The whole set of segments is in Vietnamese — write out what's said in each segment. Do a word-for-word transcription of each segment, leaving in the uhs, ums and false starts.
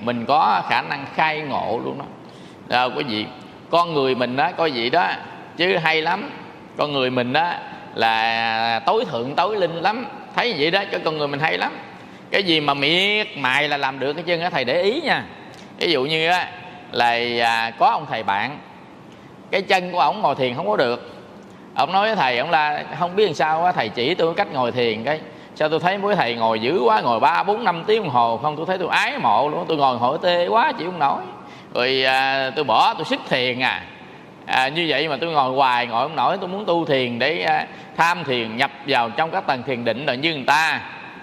mình có khả năng khai ngộ luôn đó. Đâu có gì, con người mình đó coi vậy đó chứ hay lắm. Con người mình đó là tối thượng tối linh lắm, thấy vậy đó, cho con người mình hay lắm. Cái gì mà miệt mài là làm được hết trơn á. Thầy để ý nha, ví dụ như á là à, có ông thầy bạn, cái chân của ổng ngồi thiền không có được. Ông nói với thầy, ông là không biết làm sao á, thầy chỉ tôi cách ngồi thiền. Cái sao tôi thấy mấy thầy ngồi dữ quá, ngồi ba bốn năm tiếng đồng hồ không, tôi thấy tôi ái mộ luôn. Tôi ngồi hội tê quá chịu không nổi, rồi à, tôi bỏ, tôi sức thiền à. à như vậy mà tôi ngồi hoài ngồi không nổi. Tôi muốn tu thiền để à, tham thiền, nhập vào trong các tầng thiền định rồi như người ta.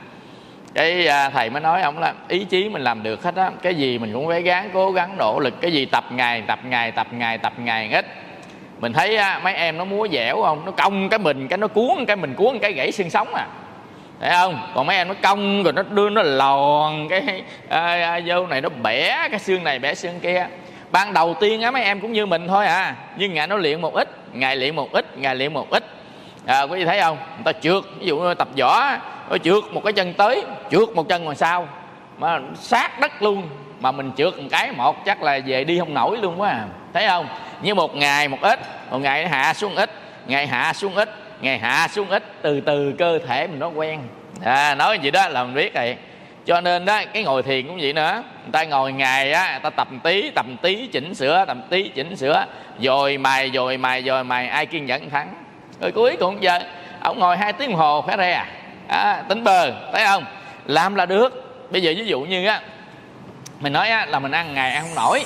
Cái à, thầy mới nói ông là ý chí mình làm được hết á, cái gì mình cũng phải gắng cố gắng nỗ lực. Cái gì tập ngày tập ngày tập ngày tập ngày ít. Mình thấy á, mấy em nó múa dẻo không, nó cong cái mình cái nó cuốn cái mình cuốn cái gãy xương sống à, thấy không? Còn mấy em nó cong rồi nó đưa nó lòn cái à, à, vô này nó bẻ cái xương này bẻ xương kia. Ban đầu tiên á mấy em cũng như mình thôi à, nhưng ngày nó luyện một ít, ngày luyện một ít, ngày luyện một ít. À, quý vị thấy không? Người ta trượt, ví dụ như tập võ, nó trượt một cái chân tới, trượt một chân ngoài sau mà sát đất luôn. Mà mình trượt một cái một chắc là về đi không nổi luôn quá à. Thấy không? Như một ngày một ít, một ngày nó hạ xuống ít, ngày hạ xuống ít, ngày hạ xuống ít, từ từ cơ thể mình nó quen. À, nói gì đó là mình biết rồi. Cho nên đó, cái ngồi thiền cũng vậy nữa. Người ta ngồi ngày á, người ta tập tí, tập tí chỉnh sửa, tập tí chỉnh sửa, dồi mài, dồi mài, dồi mài, ai kiên nhẫn thắng. Rồi cuối cùng giờ ông ngồi hai tiếng đồng hồ phải re à, à tính bờ, thấy không? Làm là được. Bây giờ ví dụ như á, mình nói á, là mình ăn ngày ăn không nổi.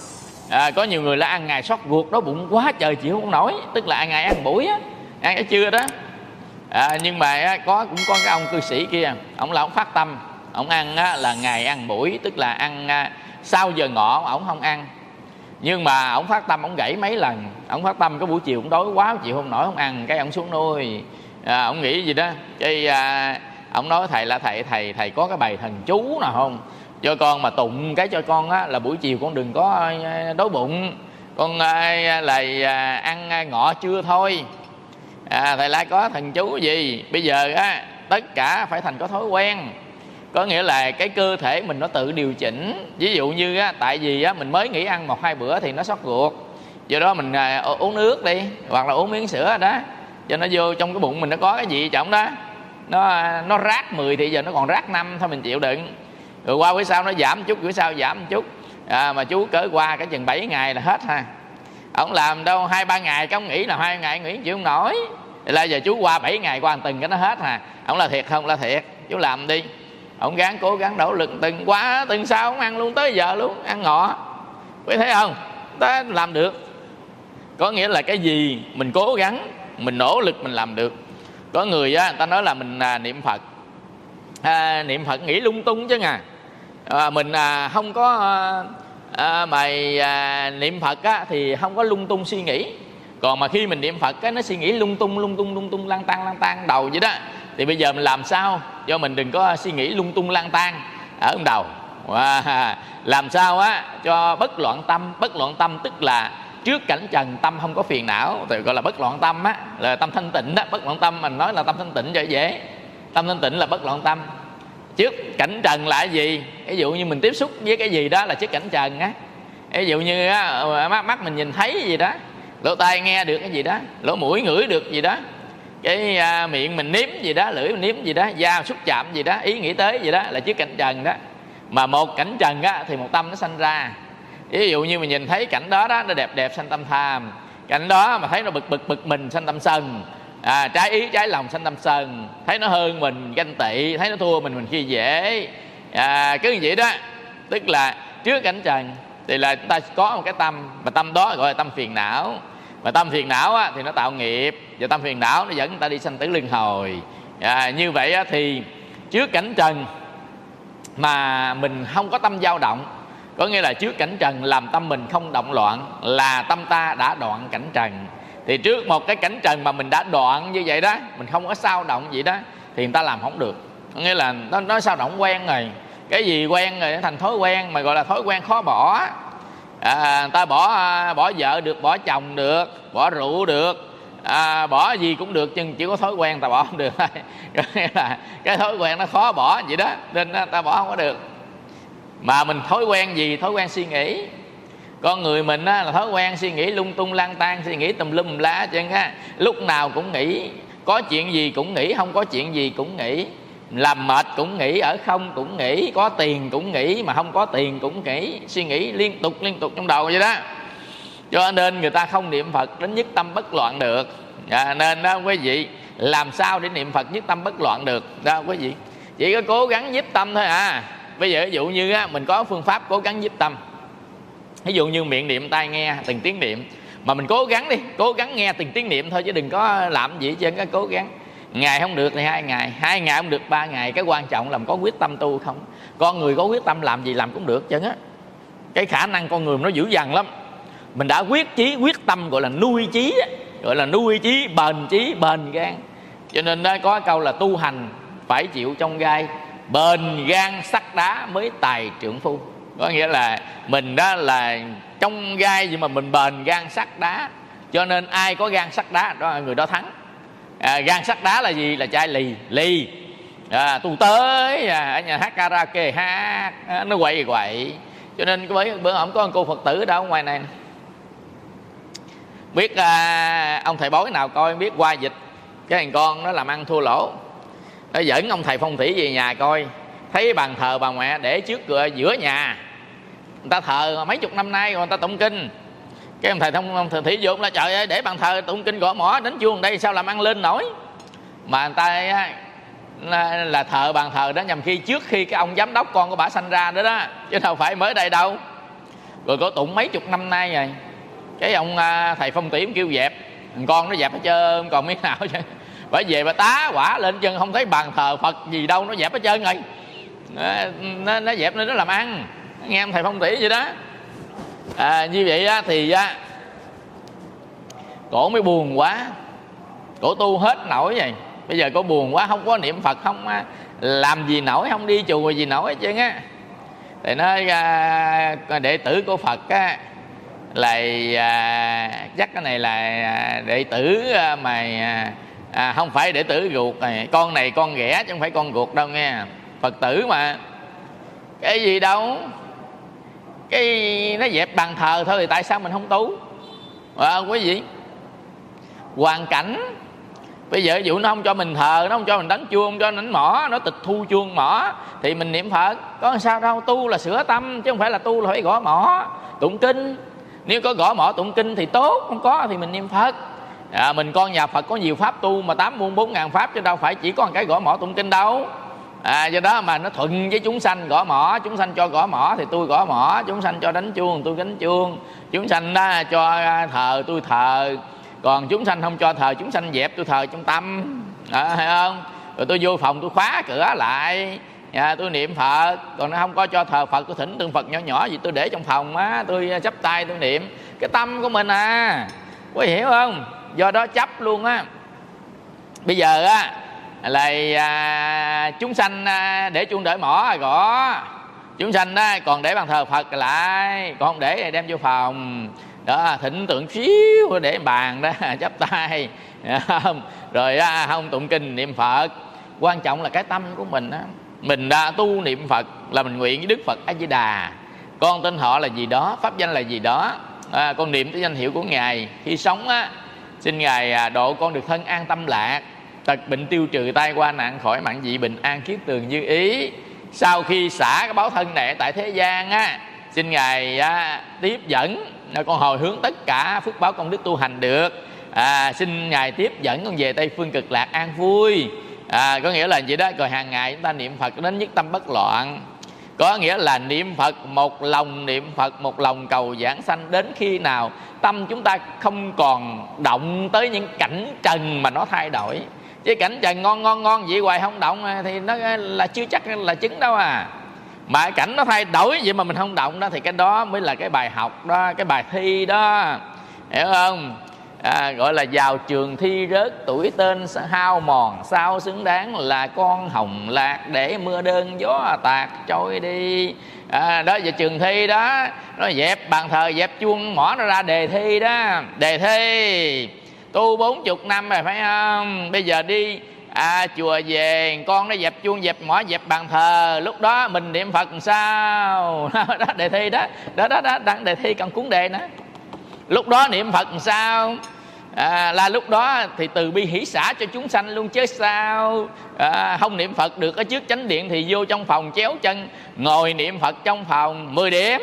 À, có nhiều người là ăn ngày sót ruột, đói bụng quá trời chịu không nổi, tức là ăn ngày ăn buổi á, ăn cái trưa đó. À, nhưng mà á, có cũng có cái ông cư sĩ kia, ông là ông phát tâm, ông ăn á, là ngày ăn buổi, tức là ăn à, sau giờ ngọ ông không ăn. Nhưng mà ông phát tâm ông gãy mấy lần. Ông phát tâm cái buổi chiều cũng đói quá chịu không nổi, không ăn, cái ông xuống nuôi. À, ông nghĩ gì đó cái à, ông nói thầy là thầy thầy thầy có cái bài thần chú nào không cho con mà tụng cái cho con á, là buổi chiều con đừng có đói bụng, con à, là à, ăn ngọ trưa thôi. À, thầy lại có thần chú gì? Bây giờ á, tất cả phải thành có thói quen. Có nghĩa là cái cơ thể mình nó tự điều chỉnh. Ví dụ như á, tại vì á, mình mới nghỉ ăn một hai bữa thì nó sót ruột, do đó mình à, uống nước đi, hoặc là uống miếng sữa đó, cho nó vô trong cái bụng mình nó có cái gì trọng đó, nó nó rác mười thì giờ nó còn rác năm thôi, mình chịu đựng. Rồi qua bữa sau nó giảm chút, bữa sau giảm chút. À, mà chú cỡ qua cái chừng bảy ngày là hết ha. Ông làm đâu hai ba ngày cái ông nghỉ, là hai ngày nghỉ chịu không nổi. Thì là giờ chú qua bảy ngày qua từng cái nó hết ha. Ông là thiệt không? Là thiệt. Chú làm đi. Ông gắng cố gắng nỗ lực từng quá từng sau ông ăn luôn tới giờ luôn, ăn ngọ. Quý thấy không? Ta làm được. Có nghĩa là cái gì mình cố gắng, mình nỗ lực mình làm được. Có người á, người ta nói là mình à, niệm Phật à, niệm Phật nghĩ lung tung chứ à, à mình à, không có à, mày à, niệm Phật á, thì không có lung tung suy nghĩ. Còn mà khi mình niệm Phật cái nó suy nghĩ lung tung lung tung lung tung lang tăng lang tăng đầu vậy đó. Thì bây giờ mình làm sao cho mình đừng có suy nghĩ lung tung lang tan ở đầu. Wow. Làm sao á cho bất loạn tâm. Bất loạn tâm tức là trước cảnh trần tâm không có phiền não, thì gọi là bất loạn tâm á, là tâm thanh tịnh đó. Bất loạn tâm mình nói là tâm thanh tịnh cho dễ. Tâm thanh tịnh là bất loạn tâm. Trước cảnh trần là cái gì? Ví dụ như mình tiếp xúc với cái gì đó là trước cảnh trần á. Ví dụ như á, mắt, mắt mình nhìn thấy gì đó, lỗ tai nghe được cái gì đó, lỗ mũi ngửi được gì đó, cái à, miệng mình nếm gì đó, lưỡi mình nếm gì đó, da xúc chạm gì đó, ý nghĩ tới gì đó là trước cảnh trần đó. Mà một cảnh trần á, thì một tâm nó sanh ra. Ví dụ như mình nhìn thấy cảnh đó đó, nó đẹp đẹp sanh tâm tham. Cảnh đó mà thấy nó bực bực bực mình sanh tâm sân. À, trái ý trái lòng sanh tâm sân. Thấy nó hơn mình ganh tị, thấy nó thua mình mình khi dễ. À, cứ như vậy đó. Tức là trước cảnh trần thì là chúng ta có một cái tâm, mà tâm đó gọi là tâm phiền não. Mà tâm phiền não á, thì nó tạo nghiệp, và tâm phiền não nó dẫn người ta đi sanh tử luân hồi. À, như vậy á, thì trước cảnh trần mà mình không có tâm dao động, có nghĩa là trước cảnh trần làm tâm mình không động loạn, là tâm ta đã đoạn cảnh trần. Thì trước một cái cảnh trần mà mình đã đoạn như vậy đó, mình không có sao động vậy đó, thì người ta làm không được. Có nghĩa là nó, nó sao động quen rồi. Cái gì quen rồi nó thành thói quen, mà gọi là thói quen khó bỏ. À, người ta bỏ bỏ vợ được, bỏ chồng được, bỏ rượu được, à, bỏ gì cũng được, nhưng chỉ có thói quen người ta bỏ không được thôi. Là cái thói quen nó khó bỏ vậy đó, nên người ta bỏ không có được. Mà mình thói quen gì? Thói quen suy nghĩ. Con người mình á, là thói quen suy nghĩ lung tung lang tan, suy nghĩ tùm lum lá chứ á. Lúc nào cũng nghĩ, có chuyện gì cũng nghĩ, không có chuyện gì cũng nghĩ, làm mệt cũng nghĩ, ở không cũng nghĩ, có tiền cũng nghĩ, mà không có tiền cũng nghĩ, suy nghĩ liên tục liên tục trong đầu vậy đó. Cho nên người ta không niệm Phật đến nhất tâm bất loạn được. À, nên đó quý vị, làm sao để niệm Phật nhất tâm bất loạn được đó quý vị? Chỉ có cố gắng nhiếp tâm thôi à. Bây giờ ví dụ như á, mình có phương pháp cố gắng nhiếp tâm. Ví dụ như miệng niệm, tai nghe từng tiếng niệm, mà mình cố gắng đi, cố gắng nghe từng tiếng niệm thôi, chứ đừng có làm gì chứ, có cố gắng. Ngày không được thì hai ngày, hai ngày không được ba ngày. Cái quan trọng là mình có quyết tâm tu không. Con người có quyết tâm làm gì làm cũng được chứ á. Cái khả năng con người nó dữ dằn lắm. Mình đã quyết chí, quyết tâm, gọi là nuôi chí, gọi là nuôi chí, bền chí, bền gan. Cho nên đó có câu là tu hành phải chịu trong gai, bền gan sắt đá mới tài trượng phu. Có nghĩa là mình đó là trong gai nhưng mà mình bền gan sắt đá. Cho nên ai có gan sắt đá đó người đó thắng. À, gan sắt đá là gì? Là trai lì lì. À, tu tới à, ở nhà hát karaoke hát, à, nó quậy quậy. Cho nên với bữa ổng có một cô Phật tử đâu ngoài này, biết à, ông thầy bói nào coi biết qua dịch cái thằng con nó làm ăn thua lỗ, nó dẫn ông thầy phong thủy về nhà coi, thấy bàn thờ bà mẹ để trước cửa giữa nhà, người ta thờ mấy chục năm nay rồi, người ta tụng kinh. Cái ông thầy thông ông thầy thủy vô là trời ơi, để bàn thờ tụng kinh gõ mỏ đánh chuông đây sao làm ăn lên nổi. Mà người ta là, là thờ bàn thờ đó nhằm khi trước khi cái ông giám đốc con của bà sanh ra đó đó, chứ đâu phải mới đây đâu. Rồi có tụng mấy chục năm nay rồi. Cái ông thầy phong thủy kêu dẹp, con nó dẹp hết trơn, còn miếng nào chứ. Bởi về bà tá quả lên chân không thấy bàn thờ Phật gì đâu, nó dẹp hết trơn rồi. Nó, nó, nó dẹp nên nó làm ăn. Nghe ông thầy phong thủy vậy đó. À, như vậy á, thì á, cổ mới buồn quá, cổ tu hết nổi vậy. Bây giờ cổ buồn quá, không có niệm Phật, không làm gì nổi, không đi chùa gì nổi hết trơn á. Thì nói à, đệ tử của Phật á, là à, chắc cái này là đệ tử mà à, không phải đệ tử ruột này. Con này con ghẻ chứ không phải con ruột đâu nghe. Phật tử mà. Cái gì đâu, cái nó dẹp bàn thờ thôi thì tại sao mình không tu à, quý vị? Hoàn cảnh bây giờ ví dụ nó không cho mình thờ, nó không cho mình đánh chuông, không cho mình đánh mỏ, nó tịch thu chuông mỏ thì mình niệm Phật có sao đâu. Tu là sửa tâm chứ không phải là tu là phải gõ mỏ tụng kinh. Nếu có gõ mỏ tụng kinh thì tốt, không có thì mình niệm Phật. À, mình con nhà Phật có nhiều pháp tu mà tám muôn bốn ngàn pháp, chứ đâu phải chỉ có một cái gõ mỏ tụng kinh đâu. À, do đó mà nó thuận với chúng sanh gõ mỏ, chúng sanh cho gõ mỏ thì tôi gõ mỏ, chúng sanh cho đánh chuông tôi đánh chuông, chúng sanh đó cho thờ tôi thờ, còn chúng sanh không cho thờ, chúng sanh dẹp tôi thờ trong tâm. À, thấy không? Rồi tôi vô phòng tôi khóa cửa lại, à, tôi niệm Phật. Còn nó không có cho thờ Phật, tôi thỉnh tượng Phật nhỏ nhỏ gì tôi để trong phòng á, tôi chắp tay tôi niệm. Cái tâm của mình à, có hiểu không? Do đó chấp luôn á. Bây giờ á là à, chúng sanh à, để chuông đợi mỏ gõ, chúng sanh á, còn để bàn thờ Phật lại, còn không để đem vô phòng đó, thỉnh tượng xíu để bàn đó chắp tay không? Rồi á, không tụng kinh niệm Phật. Quan trọng là cái tâm của mình á. Mình đã tu niệm Phật là mình nguyện với Đức Phật A Di Đà, con tên họ là gì đó, pháp danh là gì đó, à, con niệm tới danh hiệu của Ngài. Khi sống á, xin Ngài độ con được thân an tâm lạc, tật bệnh tiêu trừ, tai qua nạn khỏi, mạng dị bình an, kiết tường như ý. Sau khi xả cái báo thân này tại thế gian á, xin Ngài á, tiếp dẫn con hồi hướng tất cả phước báo công đức tu hành được. À, xin Ngài tiếp dẫn con về Tây phương cực lạc an vui. À, có nghĩa là vậy đó. Rồi hàng ngày chúng ta niệm Phật đến nhất tâm bất loạn. Có nghĩa là niệm Phật một lòng, niệm Phật một lòng cầu giảng sanh. Đến khi nào tâm chúng ta không còn động tới những cảnh trần mà nó thay đổi. Chứ cảnh trần ngon ngon ngon vậy hoài không động thì nó là chưa chắc là chứng đâu à. Mà cảnh nó thay đổi vậy mà mình không động đó, thì cái đó mới là cái bài học đó, cái bài thi đó, hiểu không? À, gọi là vào trường thi rớt, tuổi tên hao mòn, sao xứng đáng là con hồng lạc, để mưa đơn gió tạt trôi đi. À, đó về trường thi đó, nó dẹp bàn thờ, dẹp chuông mỏ, nó ra đề thi đó. Đề thi tu bốn chục năm rồi phải không? Bây giờ đi à, chùa về con nó dẹp chuông dẹp mỏ dẹp bàn thờ, lúc đó mình niệm Phật làm sao? Đó đề thi đó, đó đó đó đang đề thi cần cuốn đề đó. Lúc đó niệm Phật làm sao? À, là lúc đó thì từ bi hỷ xả cho chúng sanh luôn chứ sao. À, không niệm Phật được ở trước chánh điện thì vô trong phòng chéo chân ngồi niệm Phật trong phòng. Mười điểm.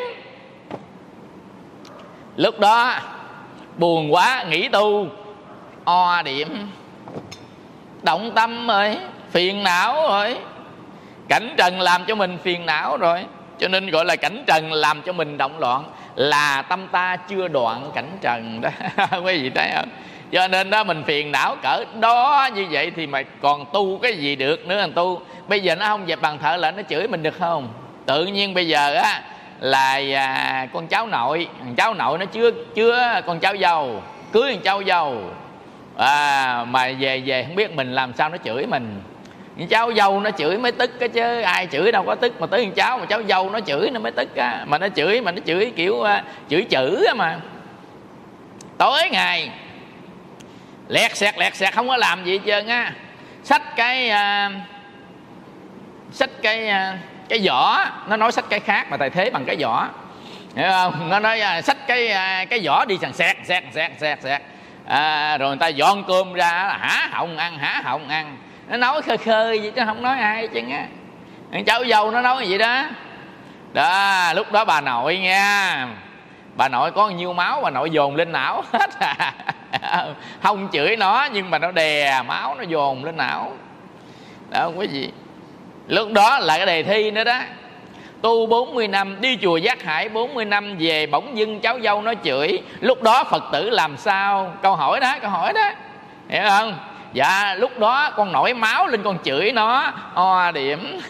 Lúc đó buồn quá nghỉ tu, o điểm. Động tâm rồi, phiền não rồi, cảnh trần làm cho mình phiền não rồi, cho nên gọi là cảnh trần làm cho mình động loạn, là tâm ta chưa đoạn cảnh trần đó. Quý vị thấy không? Cho nên đó mình phiền não cỡ đó như vậy thì mà còn tu cái gì được nữa anh tu. Bây giờ nó không dẹp bàn thờ là nó chửi mình được không? Tự nhiên bây giờ á là à, con cháu nội, cháu nội nó chưa chưa con cháu dâu, cưới con cháu dâu à, mà về về không biết mình làm sao nó chửi mình. Cháu dâu nó chửi mới tức cái chứ ai chửi đâu có tức, mà tới con cháu mà cháu dâu nó chửi nó mới tức á. Mà nó chửi mà nó chửi kiểu uh, chửi chữ á, mà tối ngày lẹt xẹt lẹt xẹt không có làm gì hết trơn á. Xách cái uh, xách cái uh, cái vỏ, nó nói xách cái khác mà tài thế bằng cái vỏ, hiểu không? Nó nói uh, xách cái uh, cái vỏ đi sàn xẹt xẹt xẹt xẹt xẹt à, rồi người ta dọn cơm ra là hả họng ăn hả họng ăn. Nó nói khơi khơi vậy chứ không nói ai chứ á. Cháu dâu nó nói vậy đó. Đó, lúc đó bà nội nha, bà nội có nhiêu máu bà nội dồn lên não hết à. Không chửi nó nhưng mà nó đè máu nó dồn lên não. Đó quý vị. Lúc đó là cái đề thi nữa đó. Tu bốn mươi năm, đi chùa Giác Hải bốn mươi năm, về bỗng dưng cháu dâu nó chửi. Lúc đó Phật tử làm sao? Câu hỏi đó, câu hỏi đó, hiểu không? Dạ lúc đó con nổi máu lên con chửi nó, o điểm.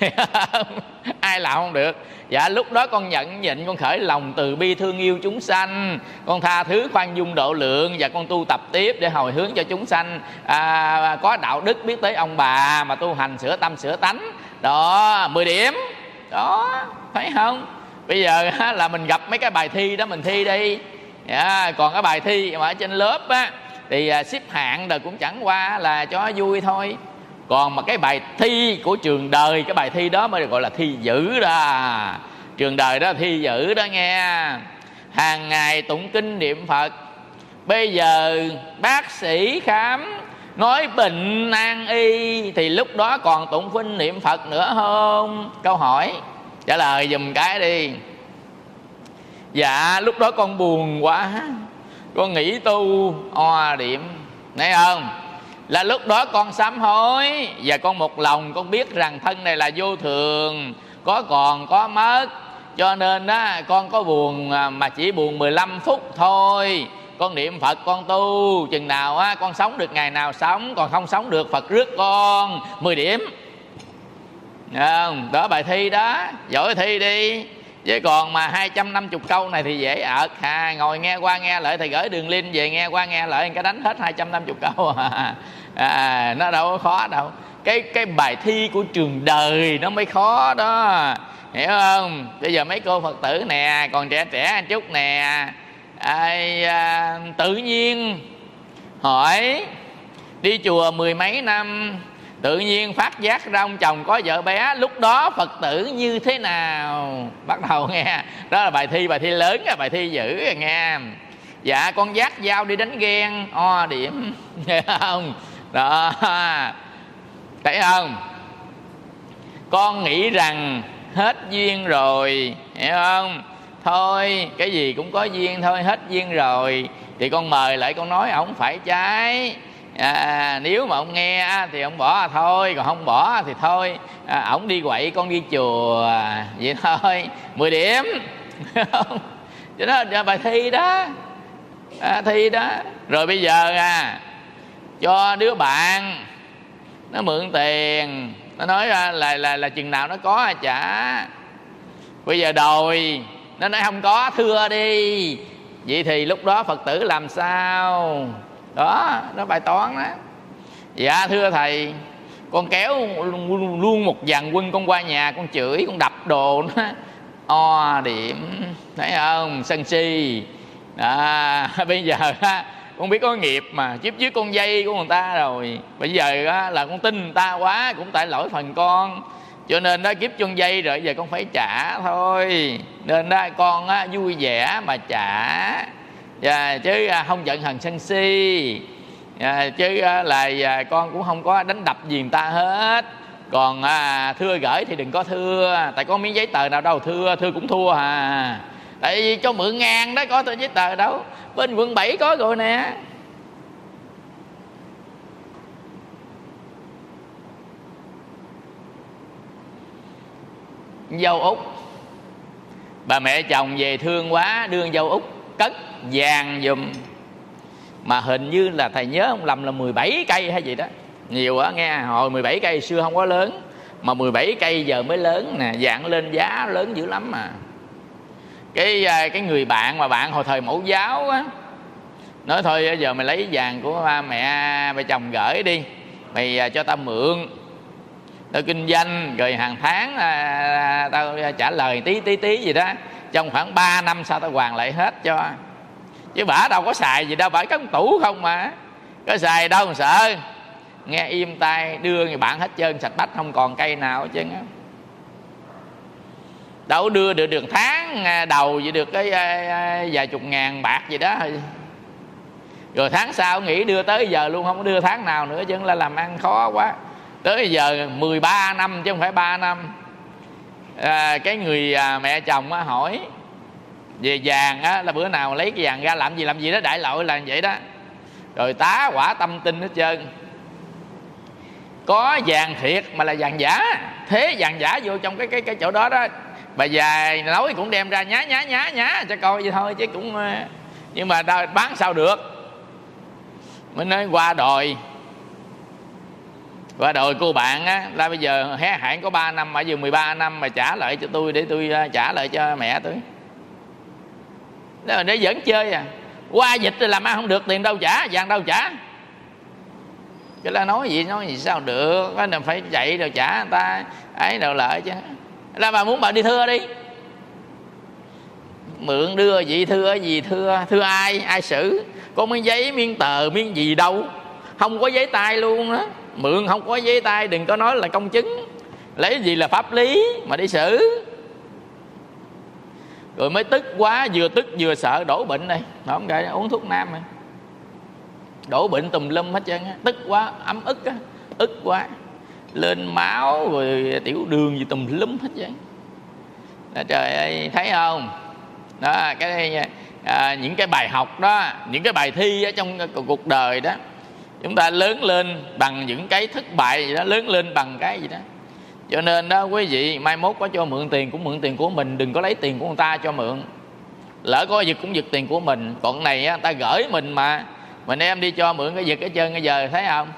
Ai làm không được. Dạ lúc đó con nhận nhịn, con khởi lòng từ bi thương yêu chúng sanh, con tha thứ khoan dung độ lượng, và con tu tập tiếp để hồi hướng cho chúng sanh à, có đạo đức biết tới ông bà, mà tu hành sửa tâm sửa tánh. Đó, mười điểm. Đó, thấy không? Bây giờ là mình gặp mấy cái bài thi đó mình thi đi. Dạ, còn cái bài thi mà ở trên lớp á thì xếp hạng rồi cũng chẳng qua là cho vui thôi. Còn mà cái bài thi của trường đời, cái bài thi đó mới được gọi là thi dữ đó. Trường đời đó thi dữ đó nghe. Hàng ngày tụng kinh niệm Phật. Bây giờ bác sĩ khám nói bệnh nan y thì lúc đó còn tụng kinh niệm Phật nữa không? Câu hỏi trả lời giùm cái đi. Dạ lúc đó con buồn quá, con nghĩ tu, o điểm. Thấy không? Là lúc đó con sám hối, và con một lòng con biết rằng thân này là vô thường, có còn có mất. Cho nên đó con có buồn mà chỉ buồn mười lăm phút thôi. Con niệm Phật con tu, chừng nào á con sống được ngày nào sống, còn không sống được Phật rước con. Mười điểm. Không? Đó bài thi đó, giỏi thi đi. Chứ còn mà hai trăm năm mươi câu này thì dễ ợt à, ngồi nghe qua nghe lại, thầy gửi đường link về nghe qua nghe lại, cái đánh hết hai trăm năm mươi câu à. À, nó đâu có khó đâu. Cái cái bài thi của trường đời nó mới khó đó, hiểu không? Bây giờ mấy cô Phật tử nè, còn trẻ trẻ một chút nè, ai, à, tự nhiên hỏi đi chùa mười mấy năm, tự nhiên phát giác ra ông chồng có vợ bé, lúc đó Phật tử như thế nào? Bắt đầu nghe. Đó là bài thi, bài thi lớn, bài thi dữ rồi nghe. Dạ con dắt dao đi đánh ghen, o điểm. Nghe không? Đó, thấy không? Con nghĩ rằng hết duyên rồi, hiểu không? Thôi cái gì cũng có duyên thôi, hết duyên rồi thì con mời lại con nói ổng phải trái. À, nếu mà ông nghe thì ông bỏ thôi, còn không bỏ thì thôi, à, ổng đi quậy con đi chùa, vậy thôi. Mười điểm. Cho đó là bài thi đó, à, thi đó. Rồi bây giờ à, cho đứa bạn nó mượn tiền, nó nói là là là, là chừng nào nó có trả. Bây giờ đòi, nó nói không có, thưa đi. Vậy thì lúc đó Phật tử làm sao? Đó, đó bài toán đó. Dạ thưa thầy, con kéo luôn một dàn quân, con qua nhà con chửi, con đập đồ nó, o điểm. Thấy không? Sân si. À, bây giờ con biết có nghiệp mà, kiếp trước con dây của người ta rồi, bây giờ á, là con tin người ta quá, cũng tại lỗi phần con, cho nên đó kiếp chân dây rồi giờ con phải trả thôi. Nên đó con á, vui vẻ mà trả, à, chứ không giận hờn sân si, à, chứ là con cũng không có đánh đập gì người ta hết. Còn à, thưa gửi thì đừng có thưa, tại có miếng giấy tờ nào đâu thưa, thưa cũng thua à. Tại vì cho mượn ngang đó, có giấy tờ đâu, bên quận bảy có rồi nè. Dâu út, bà mẹ chồng về thương quá, đưa dâu út cất vàng giùm, mà hình như là thầy nhớ không lầm là mười bảy cây hay gì đó, nhiều á nghe. Hồi mười bảy cây xưa không có lớn, mà mười bảy cây giờ mới lớn nè, dạng lên giá lớn dữ lắm mà. Cái cái người bạn mà bạn hồi thời mẫu giáo á, nói thôi giờ mày lấy vàng của ba mẹ bà chồng gửi đi, mày cho tao mượn, tao kinh doanh rồi hàng tháng à, tao trả lời tí tí tí gì đó, trong khoảng ba năm sau tao hoàn lại hết cho. Chứ bả đâu có xài gì đâu, bả cất tủ không mà, có xài đâu mà sợ. Nghe im tai đưa người bạn hết trơn, sạch bách không còn cây nào hết trơn á. Đâu đưa được được tháng đầu chỉ được cái vài chục ngàn bạc gì đó, rồi tháng sau nghĩ đưa tới giờ luôn, không có đưa tháng nào nữa, chứ là làm ăn khó quá. Tới giờ mười ba năm chứ không phải ba năm. à, Cái người à, mẹ chồng á, hỏi về vàng á, là bữa nào lấy cái vàng ra làm gì làm gì đó, đại loại là vậy đó. Rồi tá quả tâm tin hết trơn. Có vàng thiệt mà là vàng giả, thế vàng giả vô trong cái cái cái chỗ đó đó. Bà già nói cũng đem ra nhá nhá nhá nhá cho coi vậy thôi, chứ cũng nhưng mà đâu, bán sao được. Mới nói qua đòi, qua đòi cô bạn á, là bây giờ hé hạn có ba năm, mà giờ mười ba năm mà trả lại cho tôi để tôi trả lại cho mẹ tôi. Đó là để dẫn chơi à. Qua dịch rồi làm ăn không được, tiền đâu trả, vàng đâu trả. Cái là nói gì nói gì sao được, có nên phải chạy rồi trả người ta ấy đâu lợi chứ. Là bà muốn bà đi thưa đi, mượn đưa gì thưa gì thưa, thưa ai ai xử. Có miếng giấy miếng tờ miếng gì đâu, không có giấy tay luôn đó. Mượn không có giấy tay đừng có nói là công chứng, lấy gì là pháp lý mà đi xử. Rồi mới tức quá, vừa tức vừa sợ đổ bệnh đây, không kể uống thuốc nam này, đổ bệnh tùm lum hết trơn á. Tức quá, ấm ức á, ức quá, lên máu rồi tiểu đường gì tùm lum hết trơn. Trời ơi, thấy không đó, cái à, những cái bài học đó, những cái bài thi ở trong cuộc đời đó, chúng ta lớn lên bằng những cái thất bại gì đó, lớn lên bằng cái gì đó. Cho nên đó quý vị, mai mốt có cho mượn tiền cũng mượn tiền của mình, đừng có lấy tiền của người ta cho mượn. Lỡ có giật cũng giật tiền của mình. Còn này á, ta gửi mình mà mình em đi cho mượn cái giật hết trơn. Bây giờ thấy không,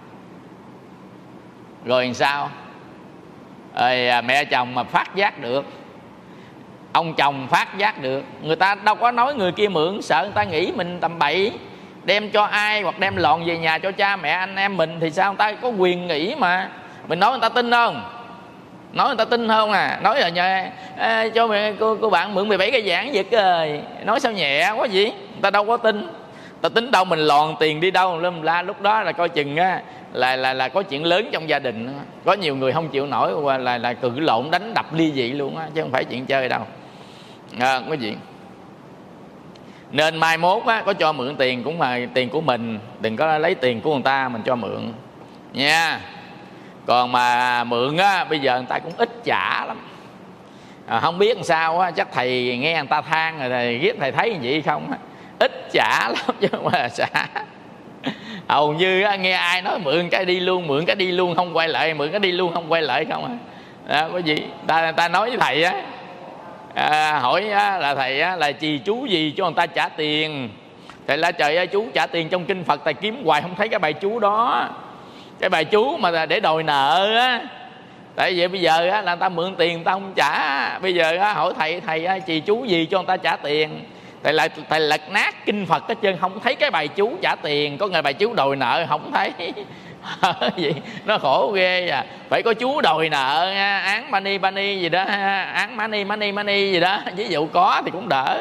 rồi làm sao? Rồi mẹ chồng mà phát giác được, ông chồng phát giác được, người ta đâu có nói người kia mượn, sợ người ta nghĩ mình tầm bậy đem cho ai, hoặc đem lòn về nhà cho cha mẹ anh em mình thì sao? Người ta có quyền nghĩ mà. Mình nói người ta tin không? Nói người ta tin không à? Nói là nhà à, cho mẹ cô, cô bạn mượn mười bảy cái vàng giật rồi, nói sao nhẹ quá gì, người ta đâu có tin. Ta tính đâu mình lòn tiền đi đâu lâm la, lúc đó là coi chừng á, là là là có chuyện lớn trong gia đình. Có nhiều người không chịu nổi là là cự lộn đánh đập ly dị luôn á, chứ không phải chuyện chơi đâu à, quý vị. Nên mai mốt á, có cho mượn tiền cũng là tiền của mình, đừng có lấy tiền của người ta mình cho mượn nha. Còn mà mượn á, bây giờ người ta cũng ít trả lắm à, không biết làm sao á, chắc thầy nghe người ta than rồi thầy ghét, thầy thấy gì không á, ít trả lắm chứ không phải là xả. Hầu như á, nghe ai nói mượn cái đi luôn, mượn cái đi luôn không quay lại, mượn cái đi luôn không quay lại không à. Đó, có gì ta ta nói với thầy á, à, hỏi á, là thầy á, là trì chú gì cho người ta trả tiền. Thầy là trời ơi, chú trả tiền trong kinh Phật thầy kiếm hoài không thấy cái bài chú đó, cái bài chú mà để đòi nợ á. Tại vì bây giờ á, là người ta mượn tiền người ta không trả, bây giờ á, hỏi thầy thầy á, trì chú gì cho người ta trả tiền. Thầy lại thầy lật nát kinh Phật hết trơn, không thấy cái bài chú trả tiền, có ngày bài chú đòi nợ không thấy. Vậy nó khổ ghê à. Phải có chú đòi nợ, án mani mani gì đó, án mani mani mani gì đó, ví dụ có thì cũng đỡ.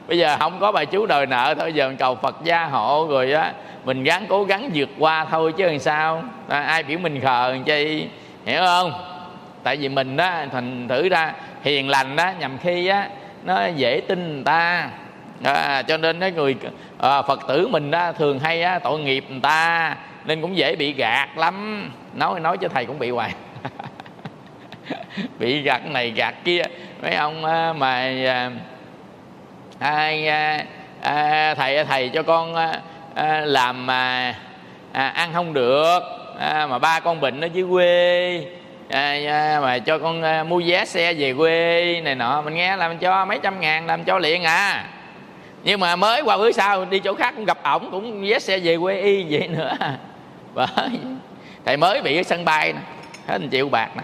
Bây giờ không có bà chú đòi nợ thôi, giờ mình cầu Phật gia hộ rồi á, mình gắng cố gắng vượt qua thôi chứ làm sao. À, ai biểu mình khờ làm chi, hiểu không? Tại vì mình á, thành thử ra hiền lành á, nhằm khi á nó dễ tin người ta. À, cho nên cái người à, Phật tử mình á, thường hay á, tội nghiệp người ta nên cũng dễ bị gạt lắm. Nói nói cho thầy cũng bị hoài. Bị gạt này gạt kia. Mấy ông à, mà à, à, à, thầy thầy cho con à, à, làm mà à, ăn không được, à, mà ba con bệnh ở dưới quê, à, à, mà cho con à, mua vé xe về quê này nọ. Mình nghe làm cho mấy trăm ngàn, làm cho liền à. Nhưng mà mới qua bữa sau đi chỗ khác cũng gặp ổng, cũng vé xe về quê y vậy nữa. Bởi thầy mới bị cái sân bay nè, hết một triệu bạc nè.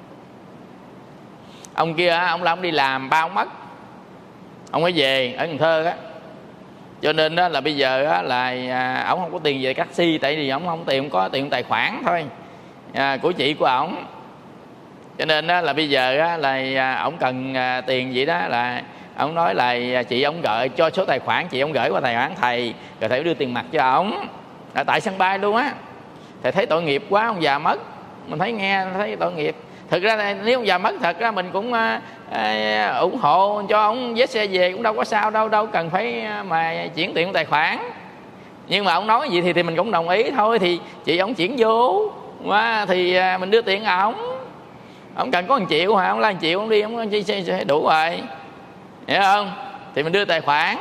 Ông kia ông là ông đi làm, ba ông mất, ông phải về ở Cần Thơ á. Cho nên đó là bây giờ á, là à, ổng không có tiền về taxi, tại vì ổng không tiền, không có tiền tài khoản thôi à, của chị của ổng. Cho nên đó là bây giờ á, là à, ổng cần à, tiền vậy đó, là ông nói là chị ông gửi cho số tài khoản, chị ông gửi qua tài khoản thầy, rồi thầy đưa tiền mặt cho ổng à, tại sân bay luôn á. Thầy thấy tội nghiệp quá, ông già mất, mình thấy nghe thấy tội nghiệp. Thực ra nếu ông già mất thật ra mình cũng à, à, ủng hộ cho ông vé xe về cũng đâu có sao đâu, đâu cần phải mà chuyển tiền tài khoản. Nhưng mà ông nói gì thì thì mình cũng đồng ý thôi, thì chị ông chuyển vô mà thì à, mình đưa tiền ổng. Ông cần có một triệu hả, ông là một triệu ông đi, ông đủ rồi, hiểu không? Thì mình đưa tài khoản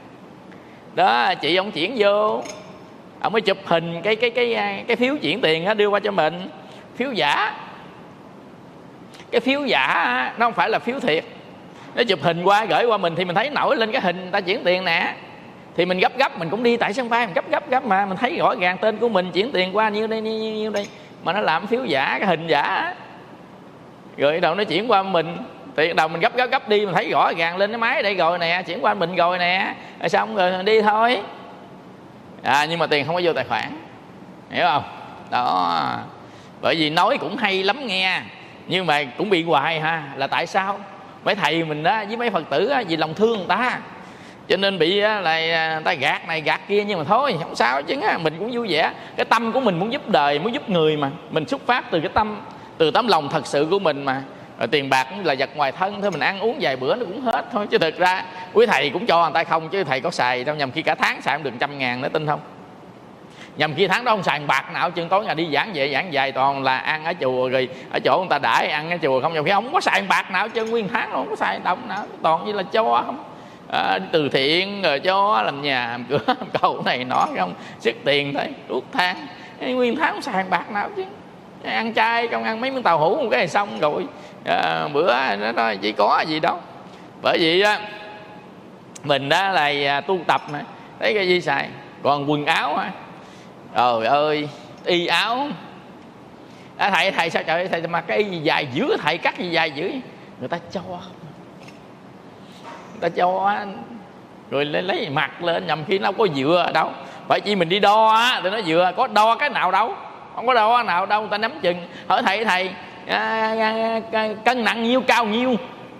đó, chị ông chuyển vô, ông mới chụp hình cái cái cái cái phiếu chuyển tiền đó, đưa qua cho mình. Phiếu giả, cái phiếu giả nó không phải là phiếu thiệt. Nó chụp hình qua gửi qua mình thì mình thấy nổi lên cái hình người ta chuyển tiền nè. Thì mình gấp gấp, mình cũng đi tại sân bay, mình gấp gấp gấp mà mình thấy rõ ràng tên của mình chuyển tiền qua nhiêu đây nhiêu, nhiêu đây, mà nó làm phiếu giả, cái hình giả. Rồi đầu nó chuyển qua mình, thì đầu mình gấp gấp gấp đi, mình thấy rõ ràng lên cái máy đây rồi nè, chuyển qua mình rồi nè, rồi xong rồi đi thôi à. Nhưng mà tiền không có vô tài khoản, hiểu không? Đó, bởi vì nói cũng hay lắm nghe, nhưng mà cũng bị hoài ha. Là tại sao? Mấy thầy mình đó với mấy Phật tử đó, vì lòng thương người ta cho nên bị là người ta gạt này gạt kia. Nhưng mà thôi không sao chứ, mình cũng vui vẻ. Cái tâm của mình muốn giúp đời, muốn giúp người mà, mình xuất phát từ cái tâm, từ tấm lòng thật sự của mình mà. Rồi tiền bạc cũng là vật ngoài thân thôi, mình ăn uống vài bữa nó cũng hết thôi. Chứ thực ra quý thầy cũng cho người ta không, chứ thầy có xài đâu. Nhầm khi cả tháng xài được trăm ngàn nữa, tin không? Nhầm khi tháng đó không xài bạc nào, chân tối ngày đi giảng về giảng dài toàn là ăn ở chùa, rồi ở chỗ người ta đãi ăn ở chùa không. Nhầm khi không có xài bạc nào, chân nguyên tháng không có xài đồng nào, toàn như là cho không à, từ thiện rồi cho làm nhà làm cửa làm cầu này nọ không, sức tiền thôi tuốt tháng, nguyên tháng không xài bạc nào chứ. Ăn chay không, ăn mấy miếng tàu hũ một cái này xong rồi à, bữa nó nói chỉ có gì đâu. Bởi vậy á, mình đó là tu tập mà thấy cái gì xài. Còn quần áo á, trời ơi, y áo à, thầy thầy sao trời, thầy mặc cái gì dài dữ, thầy cắt gì dài dữ, người ta cho người ta cho rồi lấy, lấy mặc lên. Nhầm khi nó có dựa đâu, phải chi mình đi đo á thì nó dựa, có đo cái nào đâu, không có đo nào đâu. Người ta nắm chừng hỏi thầy thầy à, à, à, cân nặng nhiêu, cao nhiêu.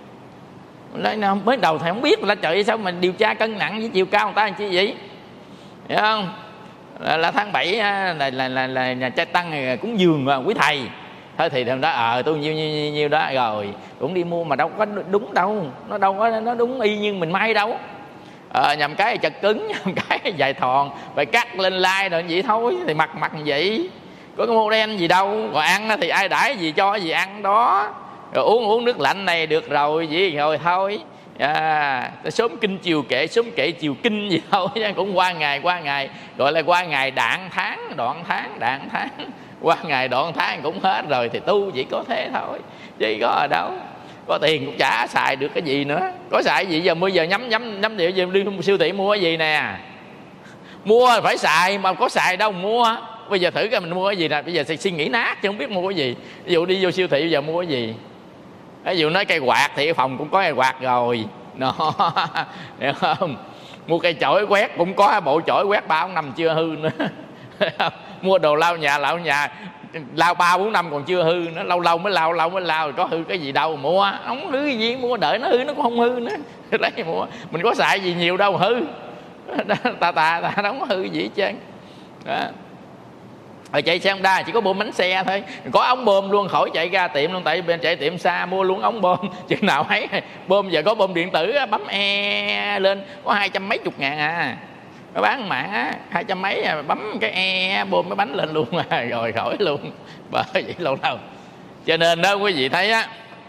Mới đầu thầy không biết là trời sao mình điều tra cân nặng với chiều cao người ta làm chi vậy, hiểu không? Là, là tháng bảy là là là, là, là nhà trai tăng này cúng dường mà quý thầy. Thôi thì thằng đó ờ à, tôi nhiêu, nhiêu nhiêu đó rồi cũng đi mua, mà đâu có đúng đâu, nó đâu có nó đúng y như mình may đâu. Ờ, nhầm cái chật cứng, nhầm cái dài thòn, phải cắt lên lai rồi vậy thôi. Thì mặc mặc vậy, có cái model gì đâu. Rồi ăn thì ai đãi gì cho gì ăn đó, rồi uống uống nước lạnh này được rồi gì rồi thôi à, sớm kinh chiều kệ, sớm kệ chiều kinh gì thôi. Cũng qua ngày qua ngày, gọi là qua ngày đạn tháng, đoạn tháng đạn tháng, qua ngày đoạn tháng cũng hết rồi. Thì tu chỉ có thế thôi, chứ có ở đâu. Có tiền cũng chả xài được cái gì nữa. Có xài gì giờ, bây giờ nhắm nhắm nhắm điệu giờ đi siêu thị mua cái gì nè, mua phải xài mà có xài đâu mua. Bây giờ thử coi mình mua cái gì nè, bây giờ suy nghĩ nát chứ không biết mua cái gì. Ví dụ đi vô siêu thị bây giờ mua cái gì, ví dụ nói cây quạt thì phòng cũng có cây quạt rồi nó hiểu không? Mua cây chổi quét cũng có bộ chổi quét ba ông năm chưa hư nữa. Mua đồ lau nhà lau nhà lao ba bốn năm còn chưa hư, nó lâu lâu mới lao, lâu mới lao, có hư cái gì đâu mua, không hư gì mua, đợi nó hư nó cũng không hư nữa. Lấy mua, mình có xài gì nhiều đâu hư, tà tà tà không có hư gì hết trơn. Đó. Rồi chạy xe Honda chỉ có bơm bánh xe thôi, có ống bơm luôn, khỏi chạy ra tiệm luôn, tại bên chạy tiệm xa mua luôn ống bơm. Chừng nào ấy bơm, giờ có bơm điện tử bấm e lên có hai trăm mấy chục ngàn à, nó bán mạng á, hai trăm mấy à, bấm cái e bơm cái bánh lên luôn à, rồi khỏi luôn. Bởi vậy lâu lâu. Cho nên đó quý vị thấy á,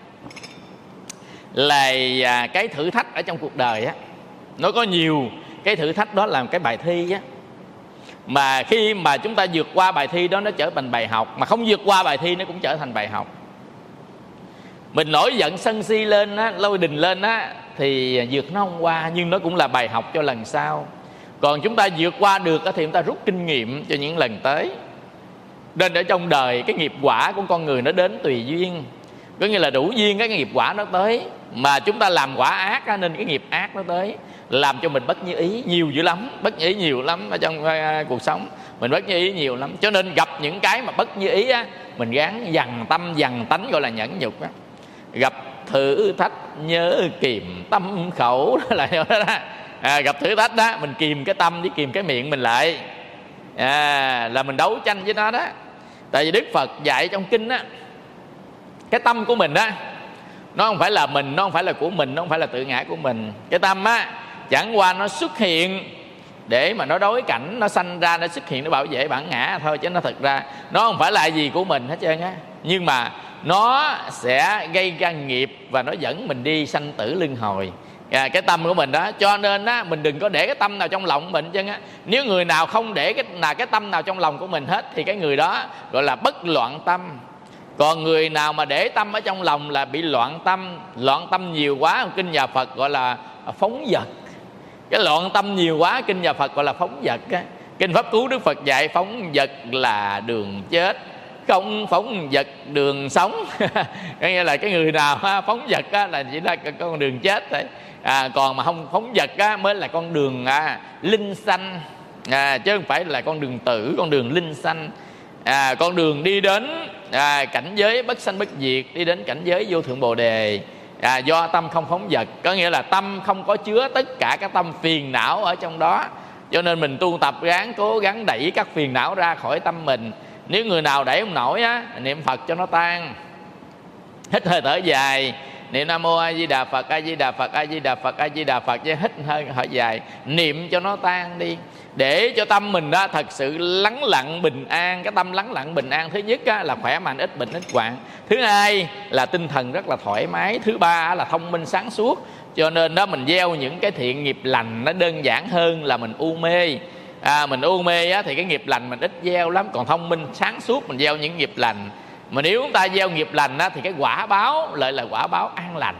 là cái thử thách ở trong cuộc đời á, nó có nhiều cái thử thách, đó là cái bài thi á. Mà khi mà chúng ta vượt qua bài thi đó, nó trở thành bài học. Mà không vượt qua bài thi nó cũng trở thành bài học. Mình nổi giận sân si lên á, lôi đình lên á, thì vượt nó không qua, nhưng nó cũng là bài học cho lần sau. Còn chúng ta vượt qua được thì chúng ta rút kinh nghiệm cho những lần tới. Nên ở trong đời, cái nghiệp quả của con người nó đến tùy duyên. Có nghĩa là đủ duyên cái nghiệp quả nó tới. Mà chúng ta làm quả ác á, nên cái nghiệp ác nó tới, làm cho mình bất như ý nhiều dữ lắm. Bất như ý nhiều lắm ở trong uh, cuộc sống. Mình bất như ý nhiều lắm. Cho nên gặp những cái mà bất như ý á, mình gắng dằn tâm, dằn tánh, gọi là nhẫn nhục á. Gặp thử thách nhớ kìm tâm khẩu, đó là đó đó. À, gặp thử thách đó, mình kìm cái tâm với kìm cái miệng mình lại, à, là mình đấu tranh với nó đó. Tại vì Đức Phật dạy trong kinh á, cái tâm của mình á, nó không phải là mình, nó không phải là của mình, nó không phải là tự ngã của mình. Cái tâm á, chẳng qua nó xuất hiện để mà nó đối cảnh, nó sanh ra, nó xuất hiện, nó bảo vệ bản ngã thôi. Chứ nó thật ra nó không phải là gì của mình hết trơn á. Nhưng mà nó sẽ gây ra nghiệp và nó dẫn mình đi sanh tử luân hồi. À, cái tâm của mình đó. Cho nên á, mình đừng có để cái tâm nào trong lòng của mình chứ á. Nếu người nào không để cái, là cái tâm nào trong lòng của mình hết, thì cái người đó gọi là bất loạn tâm. Còn người nào mà để tâm ở trong lòng là bị loạn tâm. Loạn tâm nhiều quá, kinh nhà Phật gọi là phóng dật. Cái loạn tâm nhiều quá, kinh nhà Phật gọi là phóng dật á. Kinh Pháp Cú Đức Phật dạy phóng dật là đường chết, không phóng dật đường sống. Có nghĩa là cái người nào ha, phóng dật á, là chỉ là con đường chết thôi. À, còn mà không phóng dật á, mới là con đường à, linh sanh, à, chứ không phải là con đường tử, con đường linh sanh. À, con đường đi đến à, cảnh giới bất sanh bất diệt, đi đến cảnh giới vô thượng bồ đề. À, do tâm không phóng dật, có nghĩa là tâm không có chứa tất cả các tâm phiền não ở trong đó. Cho nên mình tu tập gắng cố gắng đẩy các phiền não ra khỏi tâm mình. Nếu người nào đẩy không nổi á, niệm Phật cho nó tan, hít hơi thở dài, niệm Nam Mô A Di Đà Phật, A Di Đà Phật, A Di Đà Phật, A Di Đà Phật, chứ hít hơi thở dài, niệm cho nó tan đi, để cho tâm mình đó thật sự lắng lặng bình an. Cái tâm lắng lặng bình an, thứ nhất á, là khỏe mạnh, ít bệnh ít hoạn. Thứ hai là tinh thần rất là thoải mái. Thứ ba là thông minh sáng suốt. Cho nên đó, mình gieo những cái thiện nghiệp lành nó đơn giản hơn là mình u mê. À, mình u mê á, thì cái nghiệp lành mình ít gieo lắm. Còn thông minh sáng suốt mình gieo những nghiệp lành. Mà nếu chúng ta gieo nghiệp lành á, thì cái quả báo lại là quả báo an lành.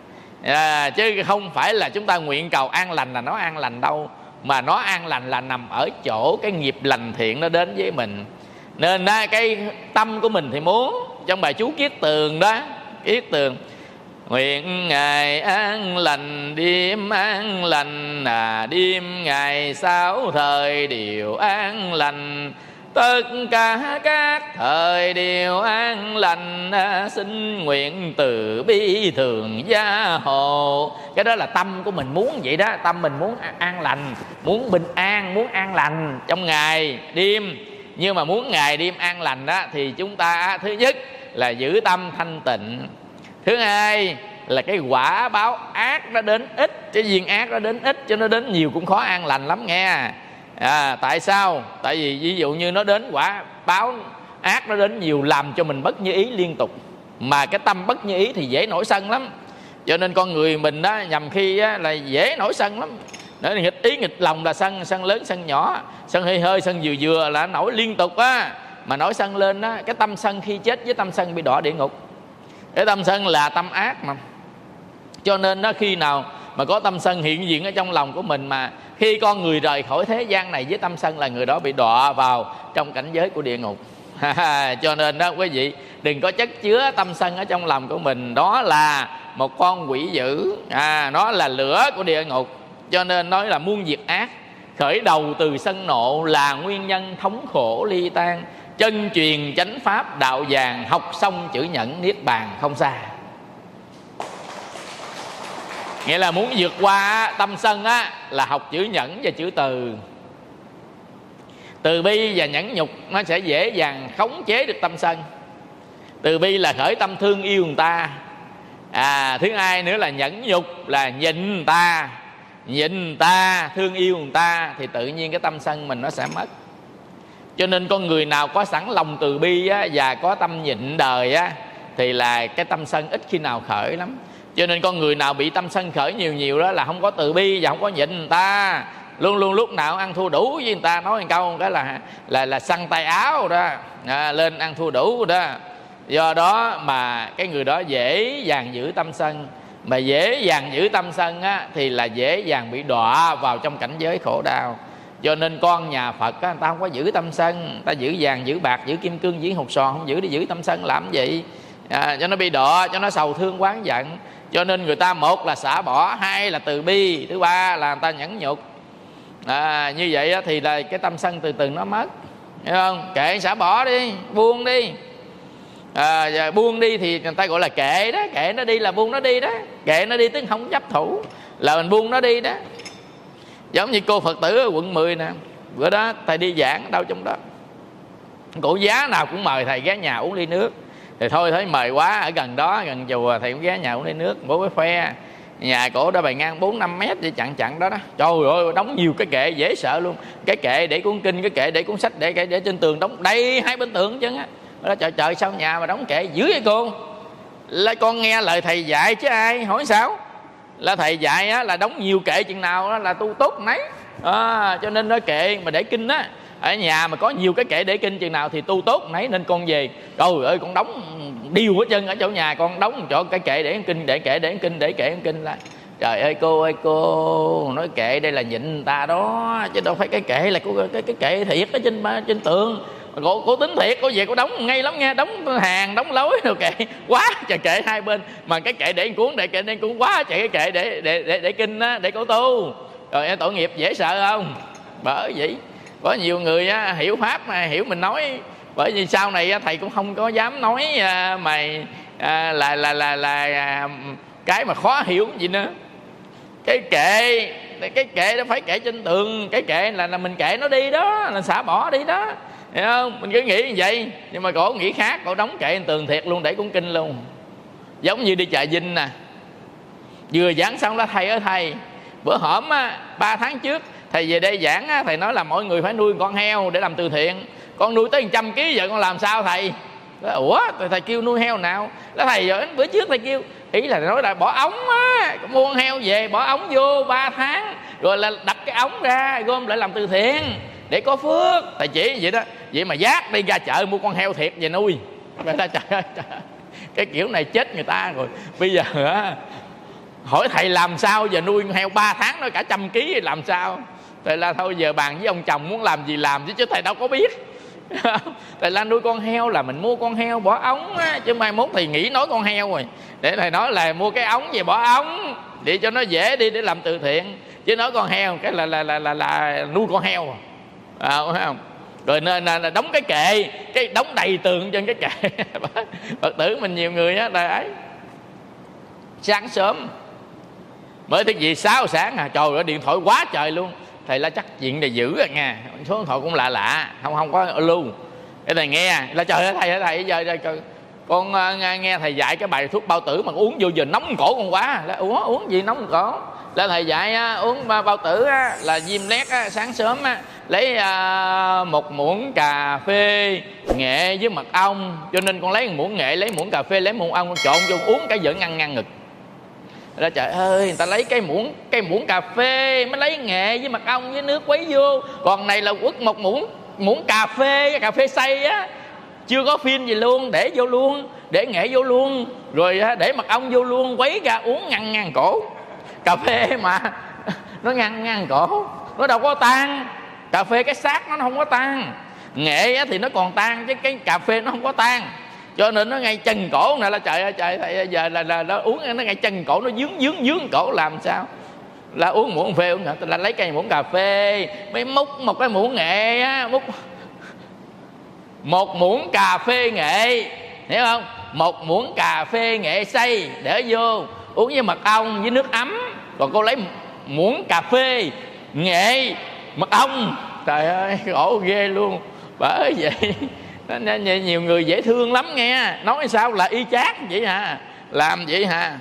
À, chứ không phải là chúng ta nguyện cầu an lành là nó an lành đâu. Mà nó an lành là nằm ở chỗ cái nghiệp lành thiện nó đến với mình. Nên á, cái tâm của mình thì muốn, trong bài chú Kiết Tường đó, Kiết Tường: nguyện ngày an lành, đêm an lành, à đêm ngày sáu thời đều an lành, tất cả các thời đều an lành, à, xin nguyện từ bi thường gia hộ. Cái đó là tâm của mình muốn vậy đó. Tâm mình muốn an lành, muốn bình an, muốn an lành trong ngày đêm. Nhưng mà muốn ngày đêm an lành đó, thì chúng ta thứ nhất là giữ tâm thanh tịnh. Thứ hai là cái quả báo ác nó đến ít, cái duyên ác nó đến ít, cho nó đến nhiều cũng khó an lành lắm nghe. À, tại sao? Tại vì ví dụ như nó đến quả báo ác nó đến nhiều, làm cho mình bất như ý liên tục. Mà cái tâm bất như ý thì dễ nổi sân lắm. Cho nên con người mình đó, nhầm khi á, là dễ nổi sân lắm. Nó nghịch ý nghịch lòng là sân, sân lớn sân nhỏ, sân hơi hơi sân vừa vừa là nổi liên tục á. Mà nổi sân lên á, cái tâm sân khi chết với tâm sân bị đọa địa ngục. Cái tâm sân là tâm ác mà. Cho nên đó, khi nào mà có tâm sân hiện diện ở trong lòng của mình, mà khi con người rời khỏi thế gian này với tâm sân, là người đó bị đọa vào trong cảnh giới của địa ngục. Cho nên đó quý vị, đừng có chất chứa tâm sân ở trong lòng của mình. Đó là một con quỷ dữ, à, nó là lửa của địa ngục. Cho nên nói là muôn việc ác khởi đầu từ sân nộ, là nguyên nhân thống khổ ly tan. chân truyền chánh pháp đạo vàng, học xong chữ nhẫn niết bàn không xa. Nghĩa là muốn vượt qua tâm sân á, là học chữ nhẫn và chữ từ. Từ bi và nhẫn nhục nó sẽ dễ dàng khống chế được tâm sân. Từ bi là khởi tâm thương yêu người ta. À, thứ hai nữa là nhẫn nhục là nhịn người ta, nhịn người ta, thương yêu người ta, thì tự nhiên cái tâm sân mình nó sẽ mất. Cho nên con người nào có sẵn lòng từ bi á, và có tâm nhịn đời á, thì là cái tâm sân ít khi nào khởi lắm. Cho nên con người nào bị tâm sân khởi nhiều nhiều đó là không có từ bi và không có nhịn người ta, luôn luôn lúc nào ăn thua đủ với người ta, nói một câu cái là là là săn tay áo đó, à, lên ăn thua đủ đó. Do đó mà cái người đó dễ dàng giữ tâm sân. Mà dễ dàng giữ tâm sân á, thì là dễ dàng bị đọa vào trong cảnh giới khổ đau. Cho nên con nhà Phật á, người ta không có giữ tâm sân, người ta giữ vàng, giữ bạc, giữ kim cương, giữ hột sòn, không giữ để giữ tâm sân làm gì? À, cho nó bị đọa, cho nó sầu thương oán giận. Cho nên người ta một là xả bỏ, hai là từ bi, thứ ba là người ta nhẫn nhục. À, như vậy á, thì là cái tâm sân từ từ nó mất, hiểu không? Kệ xả bỏ đi, buông đi. À, buông đi thì người ta gọi là kệ đó, kệ nó đi là buông nó đi đó. Kệ nó đi tức không chấp thủ, là mình buông nó đi đó. Giống như cô Phật tử ở quận mười nè, bữa đó thầy đi giảng đâu trong đó, cổ giá nào cũng mời thầy ghé nhà uống ly nước. Thì thôi thấy mời quá, ở gần đó gần chùa thầy cũng ghé nhà uống ly nước. Bố cái phe nhà cổ đã bày ngang bốn năm mét để chặn chặn đó đó. Trời ơi, đóng nhiều cái kệ dễ sợ luôn. Cái kệ để cuốn kinh, cái kệ để cuốn sách, để kệ để trên tường đóng đầy hai bên tường chứ á. Đó, trời trời sao nhà mà đóng kệ dữ vậy cô? Là con nghe lời thầy dạy chứ ai, hỏi sao? Là thầy dạy á, là đóng nhiều kệ chừng nào đó là tu tốt nấy. À, cho nên nó kệ mà để kinh á, ở nhà mà có nhiều cái kệ để kinh chừng nào thì tu tốt nấy. Nên con về, trời ơi con đóng điều hết chân ở chỗ nhà, con đóng chỗ cái kệ để kinh, để kệ để kinh, để kệ kinh lại. Trời ơi cô ơi cô, nói kệ đây là nhịn người ta đó, chứ đâu phải cái kệ là cái cái, cái kệ thiệt ở trên trên tường. Cô, cô tính thiệt, cô về cô đóng ngay lắm nghe, đóng hàng, đóng lối rồi kệ quá trời, kệ hai bên. Mà cái kệ để cuốn, để kệ để cuốn quá trời, cái kệ để để để, để kinh á, để cô tu. Rồi em tội nghiệp dễ sợ không? Bởi vậy có nhiều người á, hiểu pháp mà hiểu mình nói. Bởi vì sau này á, thầy cũng không có dám nói à, mày à, là, là là là là cái mà khó hiểu gì nữa. Cái kệ, cái kệ nó phải kệ trên tường, cái kệ là là mình kệ nó đi đó, là xả bỏ đi đó, hiểu không? Mình cứ nghĩ như vậy, nhưng mà cổ nghĩ khác, cổ đóng kệ trên tường thiệt luôn, để cuốn kinh luôn. Giống như đi chợ Vinh nè, vừa giảng xong đó thầy ơi thầy, bữa hổm á, ba tháng trước thầy về đây giảng á, thầy nói là mọi người phải nuôi con heo để làm từ thiện. Con nuôi tới một trăm ký giờ con làm sao thầy? Đó, ủa thầy, thầy kêu nuôi heo nào? Đó thầy rồi bữa trước thầy kêu, ý là nói là bỏ ống á, mua con heo về bỏ ống vô ba tháng, rồi là đập cái ống ra gom lại làm từ thiện để có phước. Thầy chỉ vậy đó. Vậy mà giác đi ra chợ mua con heo thiệt về nuôi. Vậy là trời ơi, trời ơi, cái kiểu này chết người ta rồi. Bây giờ á, hỏi thầy làm sao giờ nuôi heo ba tháng nó cả trăm ký thì làm sao? Thầy là thôi giờ bàn với ông chồng muốn làm gì làm chứ, chứ thầy đâu có biết. Thầy là nuôi con heo là mình mua con heo bỏ ống á, chứ mai mốt thầy nghĩ nói con heo rồi. Để thầy nói là mua cái ống về bỏ ống để cho nó dễ đi để làm từ thiện. Chứ nói con heo cái là là là là, là nuôi con heo à, thấy không? Rồi nên là, là đóng cái kệ, cái đóng đầy tường trên cái kệ. Phật tử mình nhiều người á là ấy, sáng sớm mới thức gì sáu sáng à, trời ơi điện thoại quá trời luôn. Thầy là chắc chuyện này dữ rồi nha, số điện thoại cũng lạ lạ, không không có luôn. Cái thầy nghe là trời ơi thầy thầy giờ, giờ trời, con uh, nghe thầy dạy cái bài thuốc bao tử mà uống vô giờ nóng cổ con quá. Là uống uống gì nóng cổ? Là thầy dạy uh, uống bao tử uh, là viêm lét uh, sáng sớm uh, lấy uh, một muỗng cà phê nghệ với mật ong. Cho nên con lấy một muỗng nghệ, lấy muỗng cà phê, lấy muỗng ong, con trộn vô uống cái vợ ngăn ngăn ngực. Là trời ơi, người ta lấy cái muỗng cái muỗng cà phê mới lấy nghệ với mật ong với nước quấy vô, còn này là quất một muỗng muỗng cà phê, cái cà phê xay á, chưa có phin gì luôn, để vô luôn, để nghệ vô luôn, rồi để mật ong vô luôn, quấy ra uống ngăn ngăn cổ. Cà phê mà nó ngăn ngăn cổ, nó đâu có tan. Cà phê cái xác nó không có tan, nghệ á thì nó còn tan chứ cái cà phê nó không có tan. Cho nên nó ngay chân cổ này là trời ơi trời ơi, giờ là, là nó uống nó ngay chân cổ, nó dướng dướng dướng cổ làm sao? Là uống muỗng phê uống là lấy cây muỗng cà phê, mới múc một cái muỗng nghệ á, múc một muỗng cà phê nghệ, hiểu không? Một muỗng cà phê nghệ xay để vô uống với mật ong với nước ấm. Còn cô lấy muỗng cà phê nghệ mật ong, trời ơi khổ ghê luôn. Bởi vậy nhiều người dễ thương lắm nghe, nói sao là y chang vậy hả, làm vậy hả.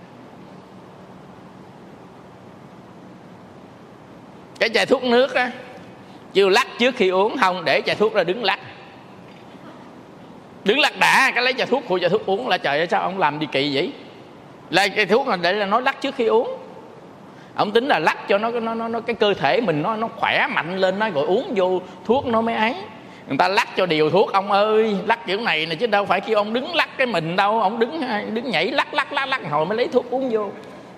Cái chai thuốc nước á, chưa lắc trước khi uống, không để chai thuốc ra đứng lắc, đứng lắc đã cái lấy chai thuốc, khui chai thuốc uống. Là trời ơi sao ông làm gì kỳ vậy? Là cái thuốc này để là nói lắc trước khi uống. Ông tính là lắc cho nó nó nó cái cơ thể mình nó nó khỏe mạnh lên, nó rồi uống vô thuốc nó mới ấy. Người ta lắc cho điều thuốc ông ơi, lắc kiểu này nè chứ đâu phải kêu ông đứng lắc cái mình đâu. Ông đứng đứng nhảy lắc lắc lắc lắc hồi mới lấy thuốc uống vô.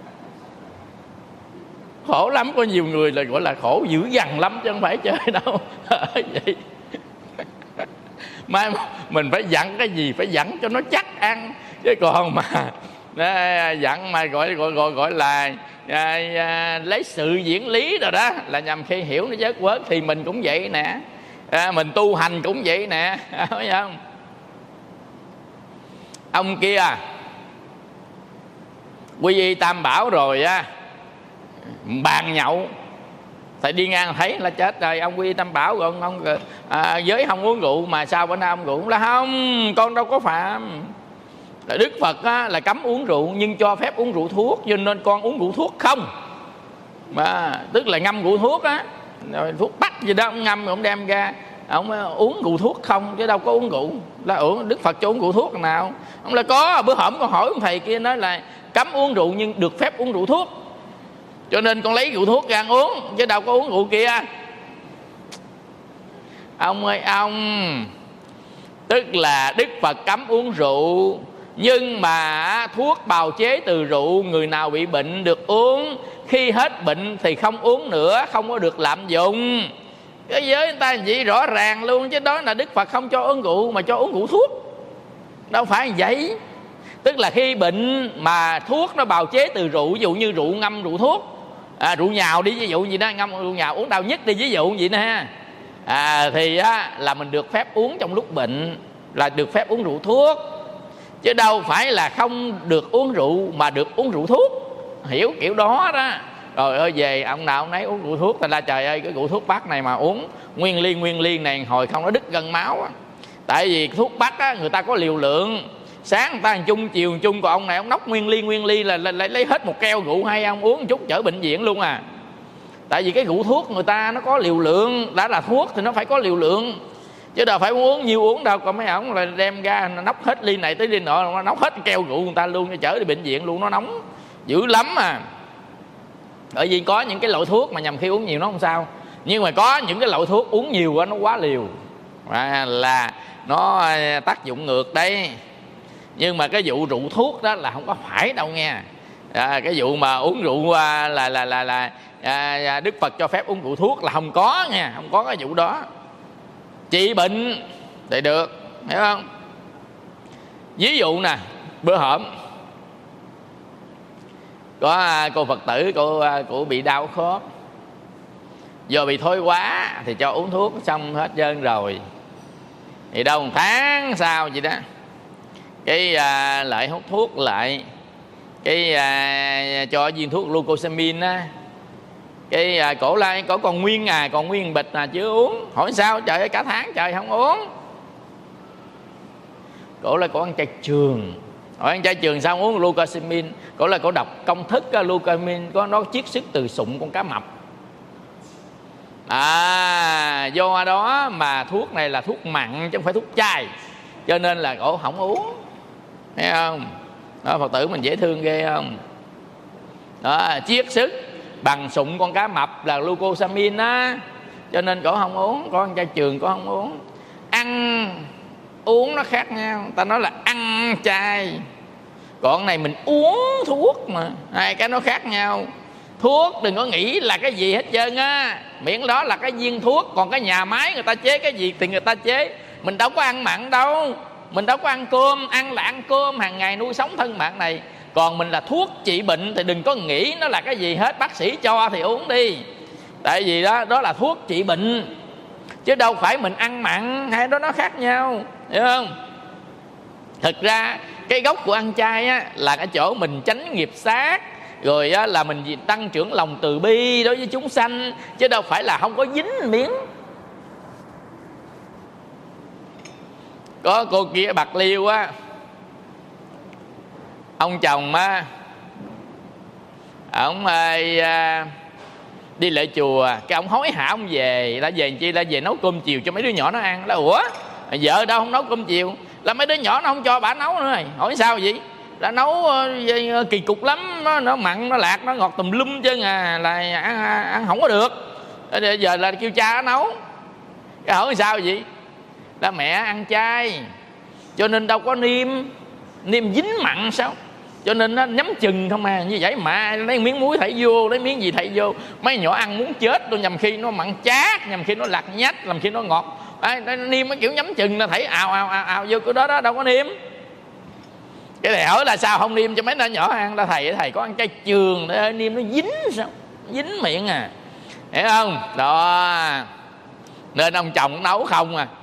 Khổ lắm, có nhiều người là gọi là khổ dữ dằn lắm chứ không phải chơi đâu. Vậy mai mình phải dặn cái gì phải dặn cho nó chắc ăn, chứ còn mà dặn mà gọi gọi gọi gọi là à, à, lấy sự diễn lý rồi đó là nhằm khi hiểu nó chết quớt. Thì mình cũng vậy nè, à, mình tu hành cũng vậy nè, phải không? Ông kia quy y tam bảo rồi á, bàn nhậu thầy đi ngang thấy là chết rồi. Ông quy y tam bảo rồi ông à, giới không uống rượu, mà sao bữa nay ông rượu? Là không, con đâu có phạm. Là Đức Phật á, là cấm uống rượu nhưng cho phép uống rượu thuốc, cho nên con uống rượu thuốc không. Mà tức là ngâm rượu thuốc á, rồi thuốc bắc gì đó ông ngâm rồi ông đem ra ông uống rượu thuốc không, chứ đâu có uống rượu. Là ủa Đức Phật cho uống rượu thuốc nào? Ông là có. Bữa hổm con hỏi ông thầy kia nói là cấm uống rượu nhưng được phép uống rượu thuốc, cho nên con lấy rượu thuốc ra uống, chứ đâu có uống rượu kia. Ông ơi ông, tức là Đức Phật cấm uống rượu, nhưng mà thuốc bào chế từ rượu người nào bị bệnh được uống, khi hết bệnh thì không uống nữa, không có được lạm dụng. Cái giới người ta vậy rõ ràng luôn, chứ đó là Đức Phật không cho uống rượu mà cho uống rượu thuốc, đâu phải vậy. Tức là khi bệnh mà thuốc nó bào chế từ rượu, ví dụ như rượu ngâm rượu thuốc, à, rượu nhào đi ví dụ gì đó, ngâm rượu nhào uống đau nhất đi ví dụ vậy nè ha, à, thì á, là mình được phép uống trong lúc bệnh, là được phép uống rượu thuốc, chứ đâu phải là không được uống rượu mà được uống rượu thuốc. Hiểu kiểu đó đó. Rồi ơi về ông nào ông nấy uống rượu thuốc, thành ra trời ơi cái rượu thuốc bắc này mà uống nguyên ly nguyên ly này hồi không nó đứt gân máu á. Tại vì thuốc bắc á, người ta có liều lượng, sáng người ta ăn chung chiều ăn chung, còn ông này ông nốc nguyên ly nguyên ly là lấy, lấy hết một keo rượu hay ông uống một chút chở bệnh viện luôn à. Tại vì cái rượu thuốc người ta nó có liều lượng, đã là thuốc thì nó phải có liều lượng, chứ đâu phải uống nhiều uống đâu. Còn mấy ổng là đem ra nốc hết ly này tới ly nọ, nó nốc hết keo rượu người ta luôn, cho chở đi bệnh viện luôn, nó nóng dữ lắm à. Bởi vì có những cái loại thuốc mà nhằm khi uống nhiều nó không sao, nhưng mà có những cái loại thuốc uống nhiều quá nó quá liều, à, là nó tác dụng ngược đấy. Nhưng mà cái vụ rượu thuốc đó là không có phải đâu nghe. À, cái vụ mà uống rượu là là là là, là à, Đức Phật cho phép uống rượu thuốc là không có nha, không có cái vụ đó. Trị bệnh thì được, hiểu không? Ví dụ nè, bữa hổm có cô Phật tử cô, cô bị đau khớp, giờ bị thối quá thì cho uống thuốc xong hết trơn rồi. Thì đâu một tháng sau vậy đó, cái à, lại hút thuốc lại, cái à, cho viên thuốc glucosamine á, cái à, cổ lại cổ còn nguyên à còn nguyên bịch mà chưa uống. Hỏi sao? Trời ơi cả tháng trời không uống. Cổ là cổ ăn chay trường. Hỏi ăn chay trường sao uống glucosamine? Cổ là cổ đọc công thức glucosamine có nó chiết xuất từ sụn con cá mập. À, do đó mà thuốc này là thuốc mặn chứ không phải thuốc chay, cho nên là cổ không uống, thấy không? Đó, Phật tử mình dễ thương ghê không? Đó, chiết xuất bằng sụn con cá mập là glucosamine á, cho nên cổ không uống. Cổ ăn chay trường cổ không uống. Ăn uống nó khác nhau, ta nói là ăn chay, còn này mình uống thuốc mà, hai cái nó khác nhau. Thuốc đừng có nghĩ là cái gì hết trơn á, miễn đó là cái viên thuốc. Còn cái nhà máy người ta chế cái gì thì người ta chế. Mình đâu có ăn mặn đâu, mình đâu có ăn cơm, ăn là ăn cơm hàng ngày nuôi sống thân mạng này. Còn mình là thuốc trị bệnh thì đừng có nghĩ nó là cái gì hết. Bác sĩ cho thì uống đi, tại vì đó đó là thuốc trị bệnh. chứ đâu phải mình ăn mặn, hai đó nó khác nhau, hiểu không? Thực ra cái gốc của ăn chay á, là cái chỗ mình tránh nghiệp sát, rồi á, là mình tăng trưởng lòng từ bi đối với chúng sanh, chứ đâu phải là không có dính miếng. Có cô kia ở Bạc Liêu á, ông chồng á, ông à, đi lại chùa, cái ông hối hả ông về, là về chi, là về nấu cơm chiều cho mấy đứa nhỏ nó ăn. Là ủa, vợ đâu không nấu cơm chiều? Là mấy đứa nhỏ nó không cho bà nấu nữa rồi. Hỏi sao vậy? Là nấu uh, kỳ cục lắm, nó, nó mặn, nó lạc, nó ngọt tùm lum chứ à, là ăn, ăn không có được. Giờ là kêu cha nó nấu. Cái hỏi sao vậy? Là mẹ ăn chay cho nên đâu có niêm, niêm dính mặn sao, cho nên nó nhắm chừng không à. Như vậy mà lấy miếng muối thảy vô, lấy miếng gì thảy vô, mấy nhỏ ăn muốn chết tôi, nhầm khi nó mặn chát, nhầm khi nó lạc nhách, làm khi nó ngọt. À, nó niêm cái kiểu nhắm chừng là thảy ào ào ào ào vô cái đó đó, đâu có niêm. Cái này hỏi là sao không niêm cho mấy đứa nhỏ ăn? Là thầy thầy có ăn chay trường để niêm nó dính sao, dính miệng à, hiểu không? Đó nên ông chồng nấu không à.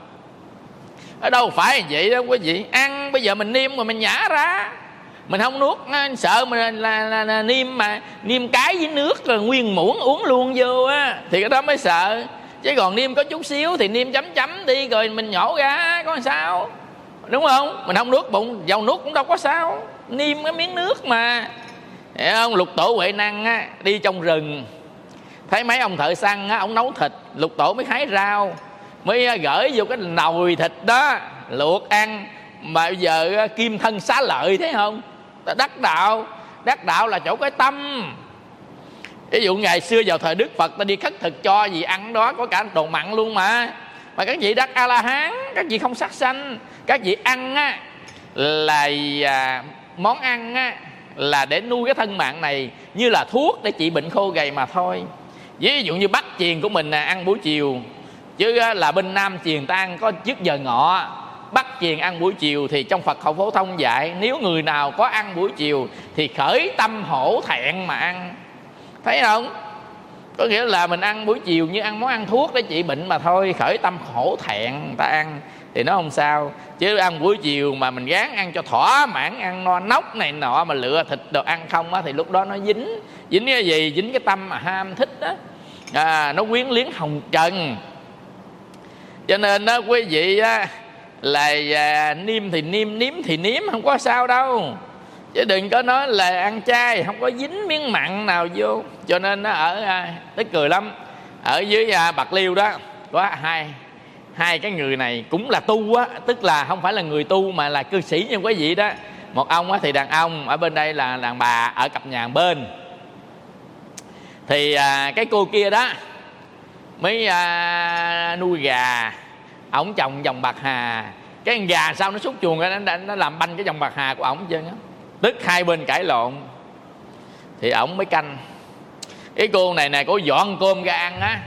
Ở đâu phải vậy đâu quý vị. Ăn bây giờ mình niêm mà mình nhả ra, mình không nuốt, sợ mình là, là, là, là niêm mà niêm cái với nước rồi nguyên muỗng uống luôn vô á, thì cái đó mới sợ. Chứ còn niêm có chút xíu thì niêm chấm chấm đi rồi mình nhổ ra có sao, đúng không? Mình không nuốt bụng, dầu nuốt cũng đâu có sao, niêm cái miếng nước mà, hiểu không? Lục Tổ Huệ Năng á, đi trong rừng thấy mấy ông thợ săn á, ông nấu thịt, Lục Tổ mới hái rau, mới gửi vô cái nồi thịt đó luộc ăn. Mà bây giờ kim thân xá lợi thấy không? Đắc đạo, đắc đạo là chỗ cái tâm. Ví dụ ngày xưa vào thời Đức Phật ta đi khất thực cho gì ăn đó, có cả đồ mặn luôn mà. Mà các vị đắc A-la-hán, các vị không sát sanh, các vị ăn á là à, món ăn á là để nuôi cái thân mạng này, như là thuốc để trị bệnh khô gầy mà thôi. Ví dụ như Bắc Chiền của mình là ăn buổi chiều, chứ là bên Nam Chiền ta ăn có trước giờ ngọ, Bắc Chiền ăn buổi chiều. Thì trong Phật học phổ thông dạy, nếu người nào có ăn buổi chiều thì khởi tâm hổ thẹn mà ăn, thấy không? Có nghĩa là mình ăn buổi chiều như ăn món ăn thuốc để trị bệnh mà thôi, khởi tâm hổ thẹn người ta ăn thì nó không sao. Chứ ăn buổi chiều mà mình gán ăn cho thỏa mãn, ăn no nóc này nọ mà lựa thịt đồ ăn không á, thì lúc đó nó dính. Dính cái gì? Dính cái tâm mà ham thích đó, à, nó quyến liếng hồng trần. Cho nên đó quý vị á, là à, niêm thì niêm, nếm thì nếm, không có sao đâu. Chứ đừng có nói là ăn chay không có dính miếng mặn nào vô. Cho nên nó ở à, tức cười lắm. Ở dưới à, Bạc Liêu đó có hai hai cái người này cũng là tu á, tức là không phải là người tu mà là cư sĩ như quý vị đó. Một ông á thì đàn ông, ở bên đây là đàn bà ở cặp nhà bên. Thì à, cái cô kia đó mới à, nuôi gà, ổng trồng dòng bạc hà. Cái con gà sao nó xúc chuồng ra, nó, nó làm banh cái dòng bạc hà của ổng chứ. Tức hai bên cãi lộn thì ổng mới canh. Cái cô này nè, cổ dọn cơm ra ăn á,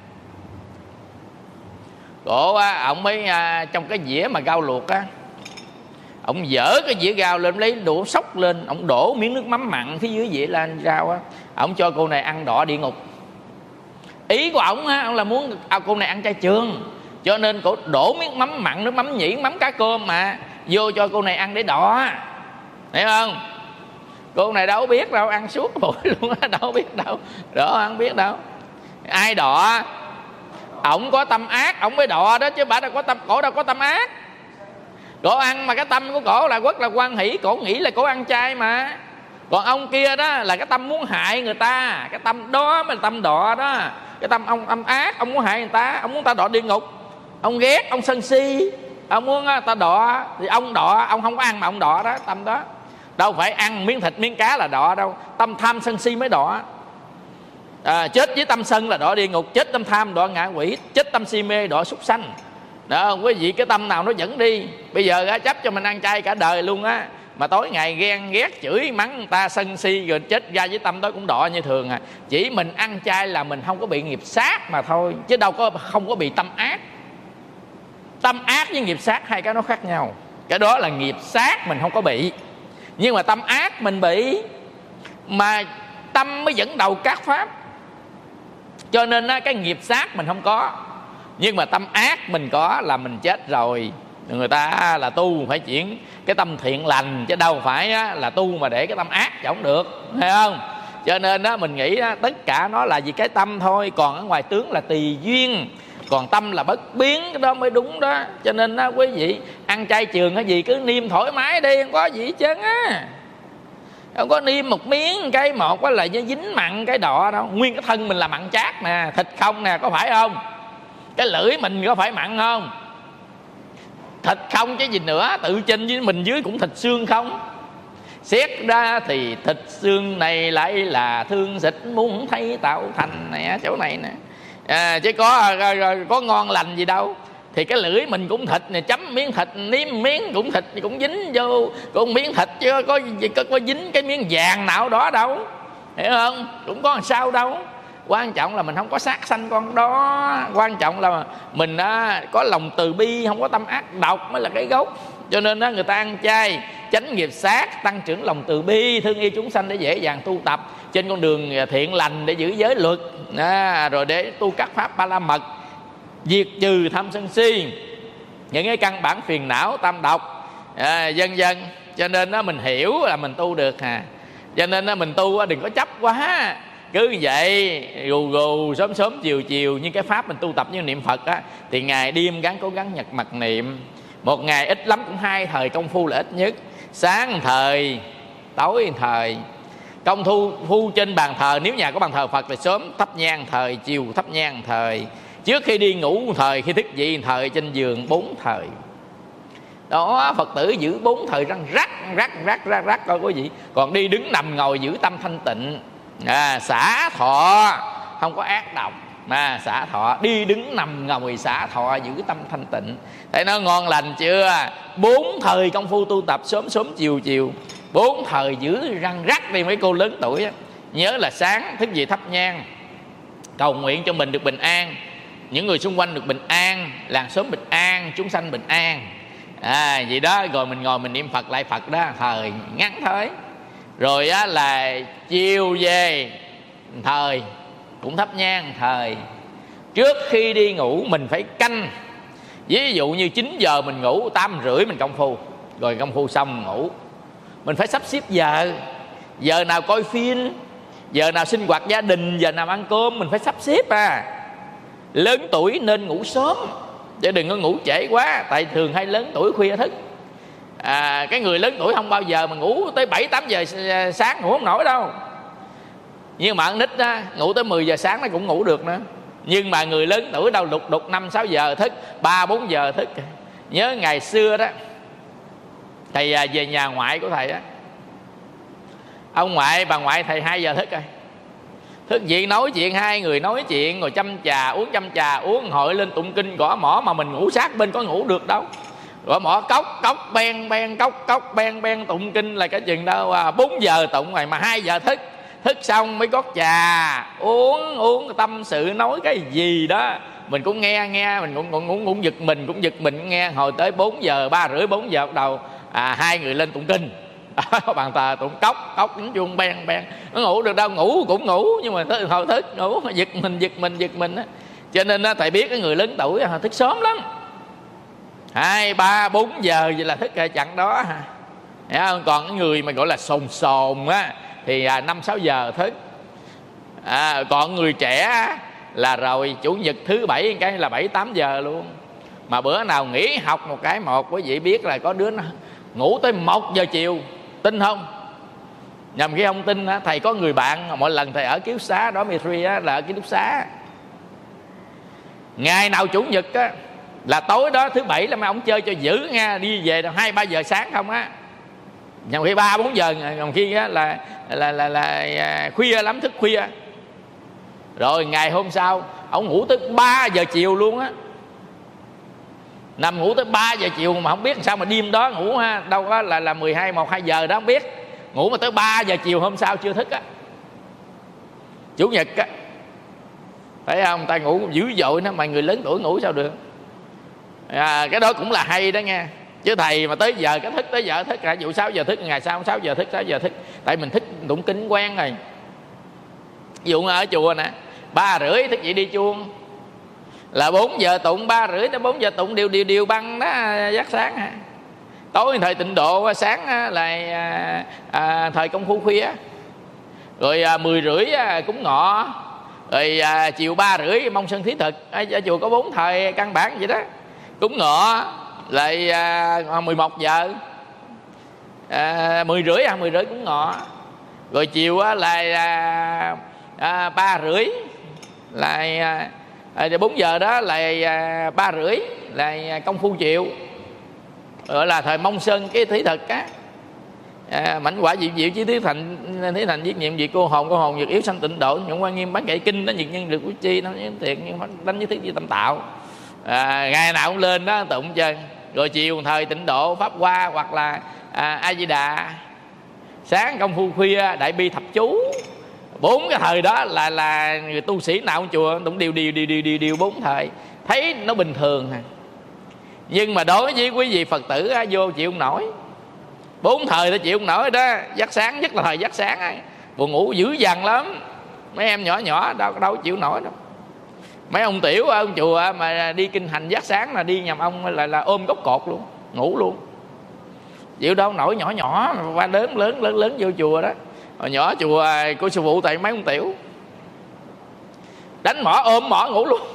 cổ á, ổng mới à, trong cái dĩa mà rau luộc á, ổng dỡ cái dĩa rau lên, lấy đũa xóc lên, ổng đổ miếng nước mắm mặn phía dưới dĩa lên rau á, ổng cho cô này ăn đọa địa ngục. Ý của ổng á, ổng là muốn à, cô này ăn chay trường, cho nên cổ đổ miếng mắm mặn, nước mắm nhuyễn, mắm cá cơm mà vô cho cô này ăn để đọa, hiểu không? Cô này đâu biết đâu, ăn suốt bụi luôn á, đâu biết đâu, đó không biết đâu. Ai đọa? Ổng có tâm ác ổng mới đọa đó, chứ bà đâu có tâm, cổ đâu có tâm ác. Cổ ăn mà cái tâm của cổ là rất là hoan hỷ, cổ nghĩ là cổ ăn chay mà. Còn ông kia đó là cái tâm muốn hại người ta, cái tâm đó mới là tâm đọa đó. Cái tâm ông âm ác, ông muốn hại người ta, ông muốn ta đọa địa ngục, ông ghét, ông sân si, ông muốn ta đọa thì ông đọa, ông không có ăn mà ông đọa đó, tâm đó. Đâu phải ăn miếng thịt miếng cá là đọa đâu, tâm tham sân si mới đọa. À, chết với tâm sân là đọa địa ngục, chết tâm tham đọa ngạ quỷ, chết tâm si mê đọa súc sanh. Đó quý vị, cái tâm nào nó dẫn đi. Bây giờ á, chấp cho mình ăn chay cả đời luôn á, mà tối ngày ghen ghét chửi mắng người ta sân si rồi chết ra với tâm đó cũng đọa như thường à. Chỉ mình ăn chay là mình không có bị nghiệp sát mà thôi, chứ đâu có không có bị tâm ác. Tâm ác với nghiệp sát hai cái nó khác nhau. Cái đó là nghiệp sát mình không có bị, nhưng mà tâm ác mình bị. Mà tâm mới dẫn đầu các pháp, cho nên á, cái nghiệp sát mình không có. Nhưng mà tâm ác mình có là mình chết rồi. Người ta là tu phải chuyển cái tâm thiện lành, chứ đâu phải á, là tu mà để cái tâm ác chứ không được, thấy không? Cho nên đó mình nghĩ đó, tất cả nó là vì cái tâm thôi, còn ở ngoài tướng là tùy duyên, còn tâm là bất biến, cái đó mới đúng đó. Cho nên đó, quý vị ăn chay trường cái gì cứ niêm thoải mái đi, không có gì hết trơn á. Không có niêm một miếng cái một á là nó dính mặn cái đọ đâu. Nguyên cái thân mình là mặn chát nè, thịt không nè, có phải không? Cái lưỡi mình có phải mặn không? Thịt không chứ gì nữa, tự trên với mình dưới cũng thịt xương không. Xét ra thì thịt xương này lại là thương thịt muốn thấy tạo thành nè, chỗ này nè. À, chứ có có ngon lành gì đâu. Thì cái lưỡi mình cũng thịt nè, chấm miếng thịt, nếm miếng cũng thịt, cũng dính vô cũng miếng thịt, chứ có, có có dính cái miếng vàng nào đó đâu, hiểu không? Cũng có làm sao đâu. Quan trọng là mình không có sát sanh con đó. Quan trọng là mình á, có lòng từ bi, không có tâm ác độc mới là cái gốc. Cho nên á, người ta ăn chay tránh nghiệp sát, tăng trưởng lòng từ bi, thương yêu chúng sanh để dễ dàng tu tập trên con đường thiện lành, để giữ giới luật à, rồi để tu các pháp ba la mật, diệt trừ tham sân si, những cái căn bản phiền não tam độc à, dân dân. Cho nên á, mình hiểu là mình tu được à. Cho nên á, mình tu á, đừng có chấp quá. Cứ vậy gù gù sớm sớm chiều chiều, như cái pháp mình tu tập như niệm Phật á, thì ngày đêm gắng cố gắng nhật mặt niệm. Một ngày ít lắm cũng hai thời công phu là ít nhất. Sáng thời, tối thời. Công thu phu trên bàn thờ, nếu nhà có bàn thờ Phật thì sớm thắp nhang thời, chiều thắp nhang thời. Trước khi đi ngủ thời, khi thức dậy thời, trên giường bốn thời. Đó, Phật tử giữ bốn thời răng rắc rắc rắc rắc rắc coi quý vị. Còn đi đứng nằm ngồi giữ tâm thanh tịnh à, xả thọ, không có ác độc mà xả thọ, đi đứng nằm ngồi xả thọ, giữ tâm thanh tịnh. Thấy nó ngon lành chưa? Bốn thời công phu tu tập, sớm sớm chiều chiều, bốn thời giữ răng rắc đi. Mấy cô lớn tuổi á, nhớ là sáng thức dậy thắp nhang, cầu nguyện cho mình được bình an, những người xung quanh được bình an, làng xóm bình an, chúng sanh bình an à, vậy đó. Rồi mình ngồi mình niệm Phật lại Phật đó, thời ngắn thôi. Rồi á, là chiều về thời cũng thắp nhang thời. Trước khi đi ngủ mình phải canh. Ví dụ như chín giờ mình ngủ, tám rưỡi mình công phu. Rồi công phu xong ngủ. Mình phải sắp xếp giờ. Giờ nào coi phim, giờ nào sinh hoạt gia đình, giờ nào ăn cơm, mình phải sắp xếp à. Lớn tuổi nên ngủ sớm, chứ đừng có ngủ trễ quá. Tại thường hay lớn tuổi khuya thức à, cái người lớn tuổi không bao giờ mà ngủ tới bảy tám giờ sáng, ngủ không nổi đâu. Nhưng mà con nít á, ngủ tới mười giờ sáng nó cũng ngủ được nữa. Nhưng mà người lớn tuổi đâu lục đục năm sáu giờ thức, ba bốn giờ thức. Nhớ ngày xưa đó, thầy về nhà ngoại của thầy á, ông ngoại bà ngoại thầy hai giờ thức rồi. Thức dậy nói chuyện, hai người nói chuyện, ngồi chăm trà uống, chăm trà uống, hội lên tụng kinh gõ mõ. Mà mình ngủ sát bên có ngủ được đâu. Gõ mõ cốc cốc ben ben, cốc cốc ben ben, tụng kinh là cái chừng đâu à, bốn giờ tụng rồi mà hai giờ thức. Thức xong mới gót trà uống, uống tâm sự nói cái gì đó mình cũng nghe nghe, mình cũng cũng cũng, cũng giật mình cũng giật mình nghe. Hồi tới bốn giờ, ba rưỡi bốn giờ bắt đầu à, hai người lên tụng kinh. Bàn thờ tụng cốc cốc đánh chuông ben ben. Nó ngủ được đâu, ngủ cũng ngủ nhưng mà tới hồi thức ngủ giật mình giật mình giật mình á. Cho nên á, thầy biết cái người lớn tuổi họ thức sớm lắm, hai ba bốn giờ vậy là thức rồi chặn đó. Còn cái người mà gọi là sồn sồn á thì à, năm sáu giờ thức à, còn người trẻ là rồi chủ nhật thứ bảy cái là bảy tám giờ luôn. Mà bữa nào nghỉ học một cái một, quý vị biết là có đứa nó ngủ tới một giờ chiều, tin không? Nhằm khi không tin á, thầy có người bạn mỗi lần thầy ở ký túc xá đó, Mitri á, là ở ký túc xá, ngày nào chủ nhật á là tối đó thứ bảy là mấy ông chơi cho dữ nha, đi về hai ba giờ sáng không á. Nhằm khi ba bốn giờ, nhằm khi á là, là, là, là, là khuya lắm, thức khuya. Rồi ngày hôm sau ông ngủ tới ba giờ chiều luôn á, nằm ngủ tới ba giờ chiều mà không biết sao mà đêm đó ngủ ha, đâu có là là mười hai một hai giờ đó không biết, ngủ mà tới ba giờ chiều hôm sau chưa thức á, chủ nhật á. Thấy không, ta ngủ dữ dội đó, mà người lớn tuổi ngủ sao được à, cái đó cũng là hay đó nha. Chứ thầy mà tới giờ cái thức, tới giờ thức, cả vụ sáu giờ thức, ngày sau sáu giờ thức, sáu giờ thức. Tại mình thích tụng kinh quen rồi. Ví dụ ở chùa nè, ba rưỡi thức dậy đi chuông, là bốn giờ tụng, ba rưỡi tới bốn giờ tụng đều đều đều băng đó giác sáng ha. Tối thời tịnh độ, sáng là à, à, thời công phu khuya, rồi à, mười rưỡi à, cúng ngọ, rồi à, chiều ba rưỡi mong sân thí thực. À, chùa có bốn thời căn bản vậy đó. Cúng ngọ lại à, mười một giờ, à, mười rưỡi à, mười rưỡi cúng ngọ, rồi chiều á, là à, à, ba rưỡi là à, bốn giờ đó là à, ba rưỡi là công phu chiều, gọi là thời mong sơn cái thí thực á. À, mảnh quả diệu diệu chứ thí thành thí thành viết nhiệm việc cô hồn cô hồn việc yếu sanh tịnh độ, những quan nghiêm bán kệ kinh đó, nhiệt nhân được của chi nó thiệt, nhưng mà đánh với thiết di tâm tạo. À, ngày nào cũng lên đó tụng chân. Rồi chiều thời tịnh độ pháp hoa hoặc là à, A Di Đà. Sáng công phu khuya đại bi thập chú. Bốn cái thời đó là là người tu sĩ nào trong chùa cũng đều đều đều đều đều, đều bốn thời, thấy nó bình thường à. Nhưng mà đối với quý vị Phật tử á, vô chịu không nổi. Bốn thời ta chịu không nổi đó. Giấc sáng, nhất là thời giấc sáng á, buồn ngủ dữ dằn lắm. Mấy em nhỏ nhỏ đâu đâu chịu nổi đâu. Mấy ông tiểu ở ông chùa mà đi kinh hành giấc sáng là đi nhầm ông là là ôm gốc cột luôn, ngủ luôn. Chịu đâu nổi, nhỏ nhỏ qua lớn lớn lớn lớn vô chùa đó. Hồi nhỏ chùa của sư phụ tại mấy ông tiểu đánh mỏ ôm mỏ ngủ luôn.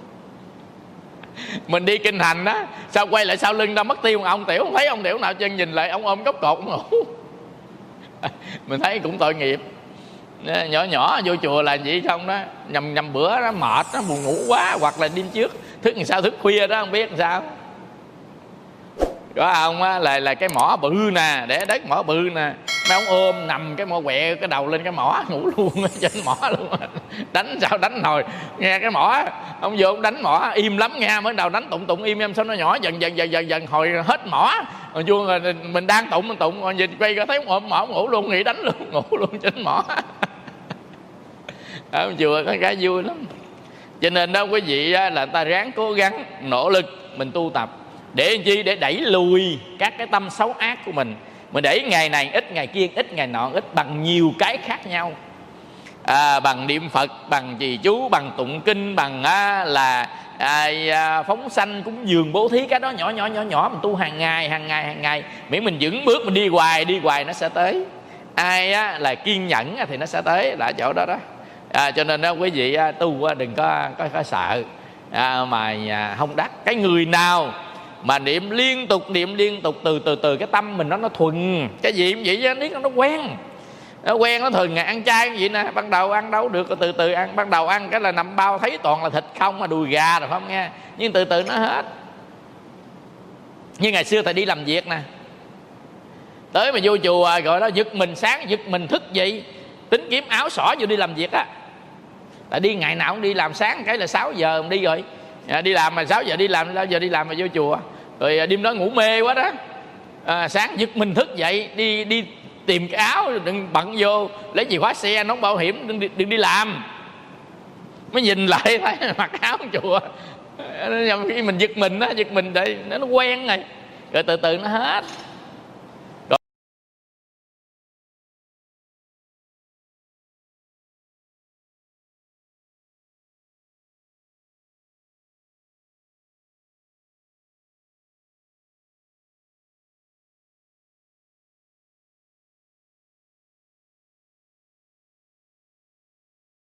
Mình đi kinh hành đó, sao quay lại sau lưng đâu mất tiêu một ông tiểu, không thấy ông tiểu nào chân, nhìn lại ông ôm gốc cột ông ngủ. Mình thấy cũng tội nghiệp. Nhỏ nhỏ vô chùa là vậy không đó, nhầm nhầm bữa đó mệt nó buồn ngủ quá, hoặc là đêm trước thức làm sao thức khuya đó không biết làm sao. Có ông á, là là cái mỏ bự nè, để đất mỏ bự nè, mấy ông ôm nằm cái mỏ quẹ cái đầu lên cái mỏ ngủ luôn trên mỏ luôn. Đánh sao đánh hồi nghe cái mỏ, ông vô ông đánh mỏ im lắm nghe, mới đầu đánh tụng tụng im em sao nó nhỏ dần dần dần dần dần hồi hết mỏ rồi vô rồi mình đang tụng mình tụng rồi nhìn quay có thấy ôm mỏ ngủ luôn, nghỉ đánh luôn, ngủ luôn trên mỏ. Ở chùa có cái vui lắm. Cho nên đó quý vị là người ta ráng cố gắng nỗ lực mình tu tập để làm chi, để đẩy lùi các cái tâm xấu ác của mình. Mình đẩy ngày này ít, ngày kia ít, ngày nọ ít, bằng nhiều cái khác nhau. À, bằng niệm Phật, bằng trì chú, bằng tụng kinh, bằng á, là à, phóng sanh cúng dường bố thí, cái đó nhỏ nhỏ nhỏ nhỏ mình tu hàng ngày hàng ngày hàng ngày, miễn mình vững bước mình đi hoài đi hoài nó sẽ tới. Ai á, là kiên nhẫn thì nó sẽ tới là chỗ đó đó. À, cho nên đó quý vị tu đừng có có, có sợ à, mà à, không đắc. Cái người nào mà niệm liên tục niệm liên tục từ từ từ cái tâm mình nó nó thuần, cái gì cũng vậy chứ, nó nó quen nó quen nó thường ngày ăn chay vậy nè, ban đầu ăn đâu được, từ từ ăn, ban đầu ăn cái là nằm bao thấy toàn là thịt không, mà đùi gà rồi không nghe, nhưng từ từ nó hết. Như ngày xưa thầy đi làm việc nè, tới mà vô chùa gọi đó giật mình, sáng giật mình thức dậy tính kiếm áo xỏ vô đi làm việc á. Tại đi ngày nào cũng đi làm, sáng cái là sáu giờ mình đi rồi, à, đi làm mà sáu giờ đi làm, sáu giờ đi làm mà vô chùa, rồi đêm đó ngủ mê quá đó, à, sáng giật mình thức dậy đi đi tìm cái áo, đừng bận vô lấy chìa khóa xe nón bảo hiểm, đừng, đừng đi làm. Mới nhìn lại thấy mặc áo chùa, khi mình giật mình á, giật mình để nó quen rồi, rồi từ từ nó hết.